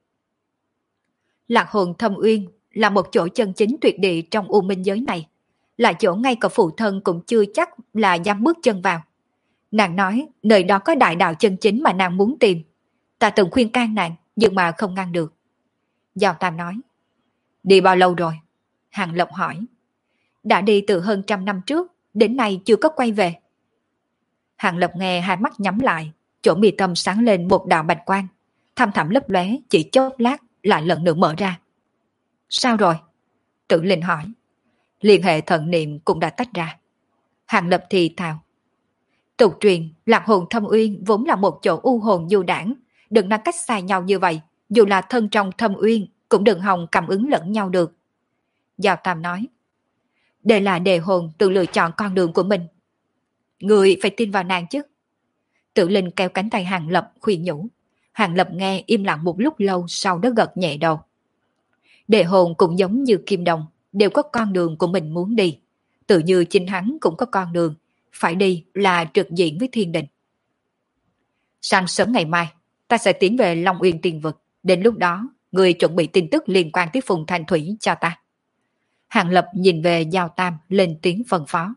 Lạc Hồn Thâm Uyên là một chỗ chân chính tuyệt địa trong U Minh giới này, là chỗ ngay cả phụ thân cũng chưa chắc là dám bước chân vào. Nàng nói nơi đó có đại đạo chân chính mà nàng muốn tìm. Ta từng khuyên can nàng, nhưng mà không ngăn được. Giao Tam nói. Đi bao lâu rồi? Hàng Lập hỏi. Đã đi từ hơn 100 năm trước, đến nay chưa có quay về. Hàng Lập nghe hai mắt nhắm lại, chỗ mi tâm sáng lên một đạo bạch quang, thăm thẳm lấp lóe, chỉ chốc lát lại lần nữa mở ra. Sao rồi? Tử Linh hỏi. Liên hệ thần niệm cũng đã tách ra. Hàng Lập thì thào. Tục truyền, Lạc Hồn Thâm Uyên vốn là một chỗ u hồn du đảng, đừng nói cách xa nhau như vậy, dù là thân trong Thâm Uyên cũng đừng hòng cảm ứng lẫn nhau được. Giao Tam nói. Đây là Đề Hồn tự lựa chọn con đường của mình. Người phải tin vào nàng chứ. Tử Linh kéo cánh tay Hàng Lập khuyên nhủ. Hàng Lập nghe im lặng một lúc lâu, sau đó gật nhẹ đầu. Đề Hồn cũng giống như Kim Đồng, đều có con đường của mình muốn đi. Tự như chính hắn cũng có con đường, phải đi là trực diện với thiên đình. Sáng sớm ngày mai, ta sẽ tiến về Long Uyên Tiên Vực. Đến lúc đó, người chuẩn bị tin tức liên quan tới Phùng Thanh Thủy cho ta. Hàng Lập nhìn về Giao Tam lên tiếng phân phó.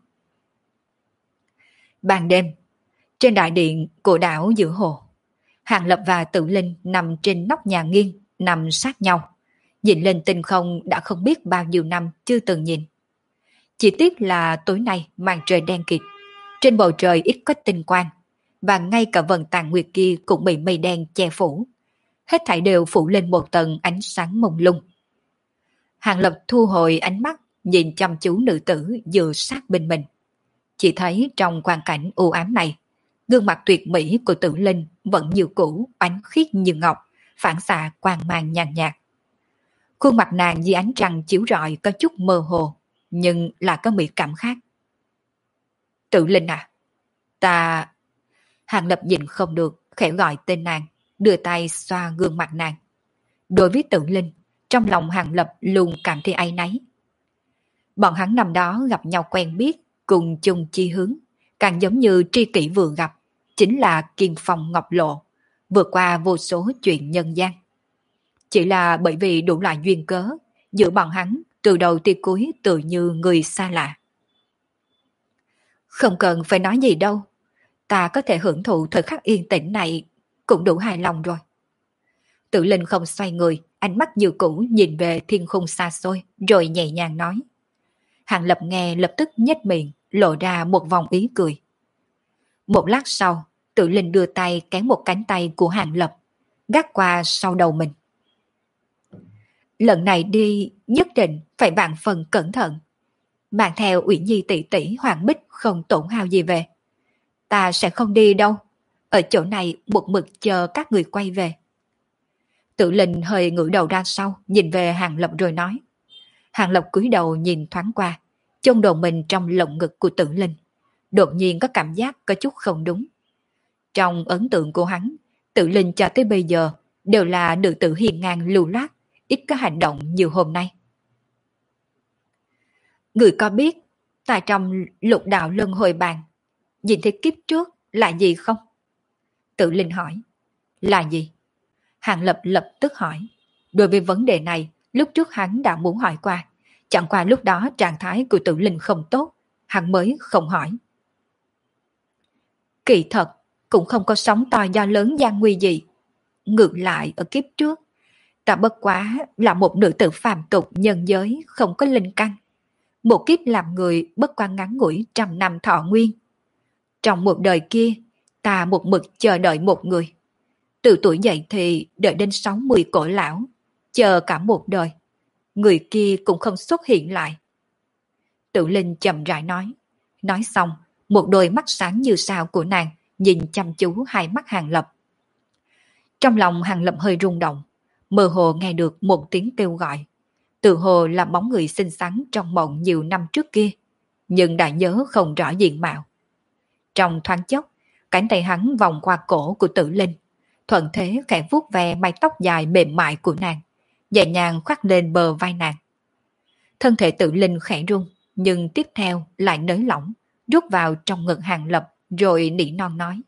Ban đêm, trên đại điện của đảo giữa hồ, Hàng Lập và Tự Linh nằm trên nóc nhà nghiêng, nằm sát nhau. Nhìn lên tinh không đã không biết bao nhiêu năm chưa từng nhìn. Chỉ tiếc là tối nay màn trời đen kịt, trên bầu trời ít có tinh quang, và ngay cả vầng tàn nguyệt kia cũng bị mây đen che phủ. Hết thảy đều phủ lên một tầng ánh sáng mông lung. Hàng Lập thu hồi ánh mắt, nhìn chăm chú nữ tử dựa sát bên mình. Chỉ thấy trong quang cảnh u ám này, gương mặt tuyệt mỹ của Tử Linh vẫn như cũ, ánh khiết như ngọc, phản xạ quang mang nhàn nhạt. Khuôn mặt nàng dưới ánh trăng chiếu rọi có chút mơ hồ, nhưng là có mỹ cảm khác. Tử Linh à? Ta... Hàng Lập nhìn không được, khẽ gọi tên nàng, đưa tay xoa gương mặt nàng. Đối với Tự Linh, trong lòng Hàng Lập luôn cảm thấy áy náy. Bọn hắn năm đó gặp nhau quen biết, cùng chung chi hướng, càng giống như tri kỷ vừa gặp, chính là Kiên Phong Ngọc Lộ, vượt qua vô số chuyện nhân gian. Chỉ là bởi vì đủ loại duyên cớ, giữa bọn hắn từ đầu tới cuối tự như người xa lạ. Không cần phải nói gì đâu, ta có thể hưởng thụ thời khắc yên tĩnh này cũng đủ hài lòng rồi. Tự Linh không xoay người, ánh mắt như cũ nhìn về thiên khung xa xôi, rồi nhẹ nhàng nói. Hàng Lập nghe lập tức nhếch miệng, lộ ra một vòng ý cười. Một lát sau, Tự Linh đưa tay kéo một cánh tay của Hàng Lập, gác qua sau đầu mình. Lần này đi nhất định phải vạn phần cẩn thận. Mang theo Uyển Nhi tỷ tỷ Hoàng Bích không tổn hao gì về. Ta sẽ không đi đâu. Ở chỗ này một mực chờ các người quay về. Tự Linh hơi ngửa đầu ra sau, nhìn về Hàng Lập rồi nói. Hàng Lập cúi đầu nhìn thoáng qua, chôn đầu mình trong lồng ngực của Tự Linh. Đột nhiên có cảm giác có chút không đúng. Trong ấn tượng của hắn, Tự Linh cho tới bây giờ đều là nữ tử hiền ngang lưu loát, ít có hành động như hôm nay. Người có biết, tại trong lục đạo luân hồi bàn, nhìn thấy kiếp trước là gì không? Tự Linh hỏi. Là gì? Hàng Lập lập tức hỏi. Đối với vấn đề này, lúc trước hắn đã muốn hỏi qua. Chẳng qua lúc đó trạng thái của Tự Linh không tốt, hắn mới không hỏi. Kỳ thật, cũng không có sóng to do lớn gian nguy gì. Ngược lại ở kiếp trước, ta bất quá là một nữ tử phàm tục nhân giới không có linh căn. Một kiếp làm người bất quá ngắn ngủi 100 năm thọ nguyên. Trong một đời kia, ta một mực chờ đợi một người. Từ tuổi dậy thì đợi đến 60 cổ lão, chờ cả một đời. Người kia cũng không xuất hiện lại. Tự Linh chậm rãi nói. Nói xong, một đôi mắt sáng như sao của nàng nhìn chăm chú hai mắt Hàng Lập. Trong lòng Hàng Lập hơi rung động, mơ hồ nghe được một tiếng kêu gọi. Tự hồ là bóng người xinh xắn trong mộng nhiều năm trước kia, nhưng đã nhớ không rõ diện mạo. Trong thoáng chốc, cánh tay hắn vòng qua cổ của Tự Linh, thuận thế khẽ vuốt ve mái tóc dài mềm mại của nàng, nhẹ nhàng khoác lên bờ vai nàng. Thân thể Tự Linh khẽ rung, nhưng tiếp theo lại nới lỏng, rút vào trong ngực Hàng Lập, rồi nỉ non nói.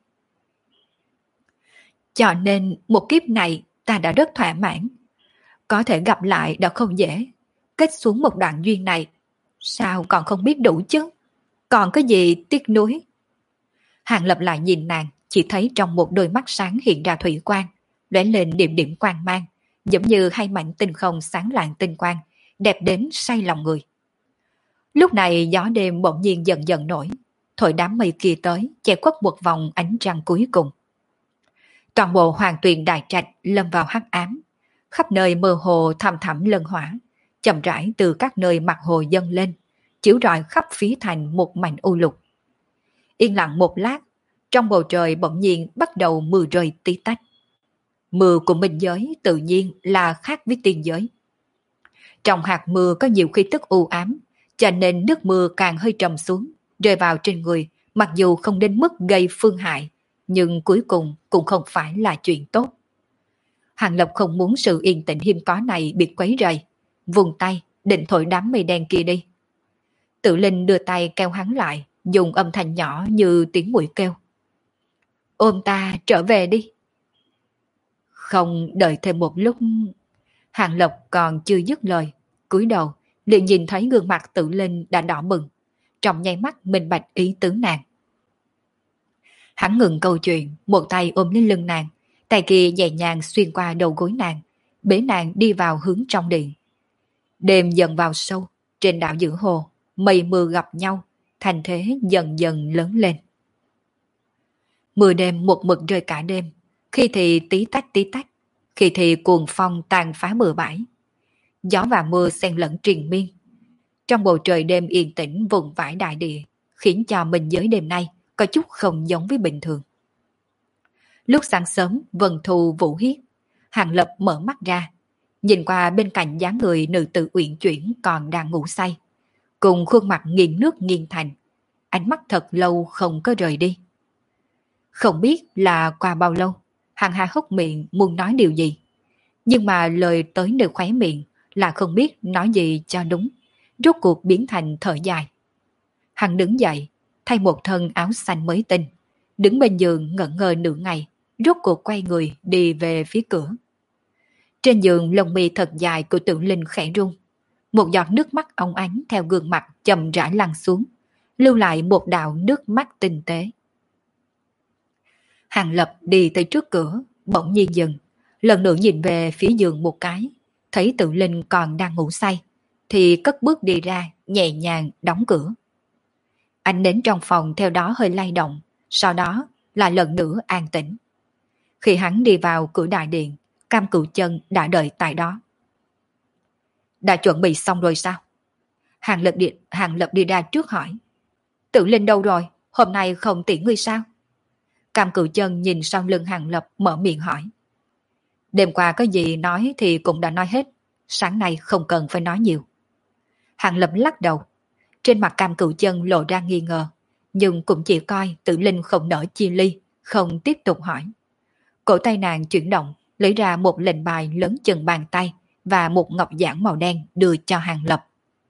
Cho nên một kiếp này ta đã rất thỏa mãn. Có thể gặp lại đã không dễ. Kết xuống một đoạn duyên này, sao còn không biết đủ chứ? Còn có gì tiếc nuối? Hàng Lập lại nhìn nàng, chỉ thấy trong một đôi mắt sáng hiện ra thủy quang, lóe lên điểm điểm quang mang, giống như hai mảnh tinh không sáng lạng tinh quang, đẹp đến say lòng người. Lúc này gió đêm bỗng nhiên dần dần nổi, thổi đám mây kia tới, che khuất một vòng ánh trăng cuối cùng. Toàn bộ hoàng tuyền đại trạch lâm vào hắc ám, khắp nơi mơ hồ thăm thẳm lân hỏa, chậm rãi từ các nơi mặt hồ dâng lên, chiếu rọi khắp phía thành một mảnh u lục. Yên lặng một lát, trong bầu trời bỗng nhiên bắt đầu mưa rơi tí tách. Mưa của minh giới tự nhiên là khác với tiên giới. Trong hạt mưa có nhiều khí tức u ám, cho nên nước mưa càng hơi trầm xuống, rơi vào trên người, mặc dù không đến mức gây phương hại, nhưng cuối cùng cũng không phải là chuyện tốt. Hàng Lập không muốn sự yên tĩnh hiếm có này bị quấy rầy, vùng tay định thổi đám mây đen kia đi. Tự Linh đưa tay kéo hắn lại, dùng âm thanh nhỏ như tiếng muỗi kêu. Ôm ta trở về đi. Không đợi thêm một lúc, Hàng Lập còn chưa dứt lời, cúi đầu liền nhìn thấy gương mặt Tự Linh đã đỏ bừng, trong nháy mắt minh bạch ý tứ nàng. Hắn ngừng câu chuyện, một tay ôm lên lưng nàng, tay kia nhẹ nhàng xuyên qua đầu gối nàng, bế nàng đi vào hướng trong điện. Đêm dần vào sâu, trên đảo giữa hồ, mây mưa gặp nhau, thành thế dần dần lớn lên. Mưa đêm một mực rơi cả đêm, khi thì tí tách, khi thì cuồng phong tàn phá bờ bãi. Gió và mưa xen lẫn triền miên. Trong bầu trời đêm yên tĩnh vùng vãi đại địa, khiến cho mình giới đêm nay có chút không giống với bình thường. Lúc sáng sớm, vần thu vũ hiết, Hàng Lập mở mắt ra, nhìn qua bên cạnh dáng người nữ tử uyển chuyển còn đang ngủ say, cùng khuôn mặt nghiêng nước nghiêng thành, ánh mắt thật lâu không có rời đi. Không biết là qua bao lâu, hắn há hốc miệng muốn nói điều gì, Nhưng mà lời tới nơi khóe miệng là không biết nói gì cho đúng, rốt cuộc biến thành thở dài. Hắn đứng dậy, thay một thân áo xanh mới tinh, đứng bên giường ngẩn ngơ nửa ngày, rốt cuộc quay người đi về phía cửa. Trên giường lông mi thật dài của Tưởng Linh khẽ rung, một giọt nước mắt óng ánh theo gương mặt chậm rãi lăn xuống, lưu lại một đạo nước mắt tinh tế. Hàng Lập đi tới trước cửa, bỗng nhiên dừng, lần nữa nhìn về phía giường một cái, thấy Tự Linh còn đang ngủ say, thì cất bước đi ra, nhẹ nhàng đóng cửa. Ánh nến trong phòng theo đó hơi lay động, sau đó là lần nữa an tĩnh. Khi hắn đi vào cửa đại điện, Cam Cửu Chân đã đợi tại đó. Đã chuẩn bị xong rồi sao? Hàng Lập đi ra trước hỏi. Tự Linh đâu rồi? Hôm nay không tiễn ngươi sao? Cam Cửu Chân nhìn sau lưng Hàng Lập mở miệng hỏi. Đêm qua có gì nói thì cũng đã nói hết, sáng nay không cần phải nói nhiều. Hàng Lập lắc đầu. Trên mặt Cam Cửu Chân lộ ra nghi ngờ, nhưng cũng chỉ coi Tự Linh không nỡ chia ly, không tiếp tục hỏi. Cổ tay nàng chuyển động, lấy ra một lệnh bài lớn chừng bàn tay và một ngọc giản màu đen đưa cho Hàng Lập.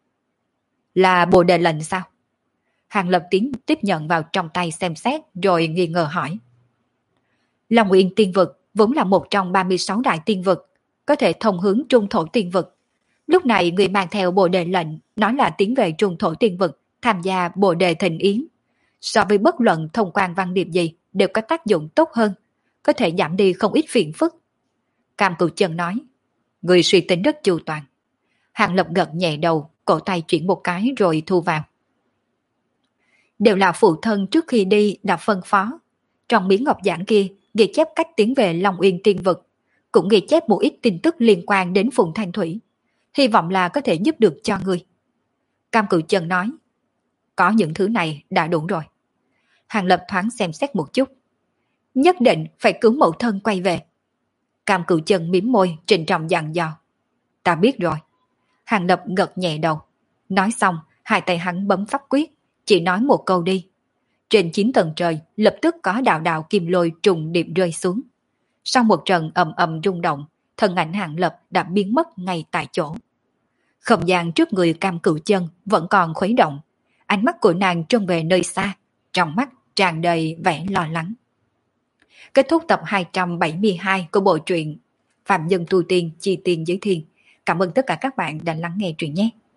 Là bồ đề lệnh sao? Hàng Lập tiếp nhận vào trong tay xem xét rồi nghi ngờ hỏi. Long Uyên Tiên Vực vốn là một trong 36 đại tiên vực, có thể thông hướng trung thổ tiên vực. Lúc này người mang theo bồ đề lệnh nói là tiến về trung thổ tiên vực, tham gia bồ đề thịnh yến. So với bất luận thông quan văn điệp gì đều có tác dụng tốt hơn, có thể giảm đi không ít phiền phức. Cam Cửu Chân nói, người suy tính rất chu toàn. Hàng Lập gật nhẹ đầu, cổ tay chuyển một cái rồi thu vào. Đều là phụ thân trước khi đi đã phân phó. Trong miếng ngọc giản kia ghi chép cách tiến về Long Uyên Tiên Vực, cũng ghi chép một ít tin tức liên quan đến Phùng Thanh Thủy. Hy vọng là có thể giúp được cho ngươi. Cam Cửu Chân nói, có những thứ này đã đủ rồi. Hàng Lập thoáng xem xét một chút. Nhất định phải cứu mẫu thân quay về. Cam Cửu Chân mím môi trịnh trọng dặn dò. Ta biết rồi. Hàng Lập gật nhẹ đầu. Nói xong, hai tay hắn bấm pháp quyết, chỉ nói một câu đi. Trên 9 tầng trời lập tức có đạo đạo kim lôi trùng điệp rơi xuống. Sau một trận ầm ầm rung động, thân ảnh Hàng Lập đã biến mất ngay tại chỗ. Không gian trước người Cam Cửu Chân vẫn còn khuấy động. Ánh mắt của nàng trông về nơi xa, trong mắt tràn đầy vẻ lo lắng. Kết thúc tập 272 của bộ truyện Phạm Nhân Tu Tiên Chi Tiên Giới Thiên. Cảm ơn tất cả các bạn đã lắng nghe truyện nhé.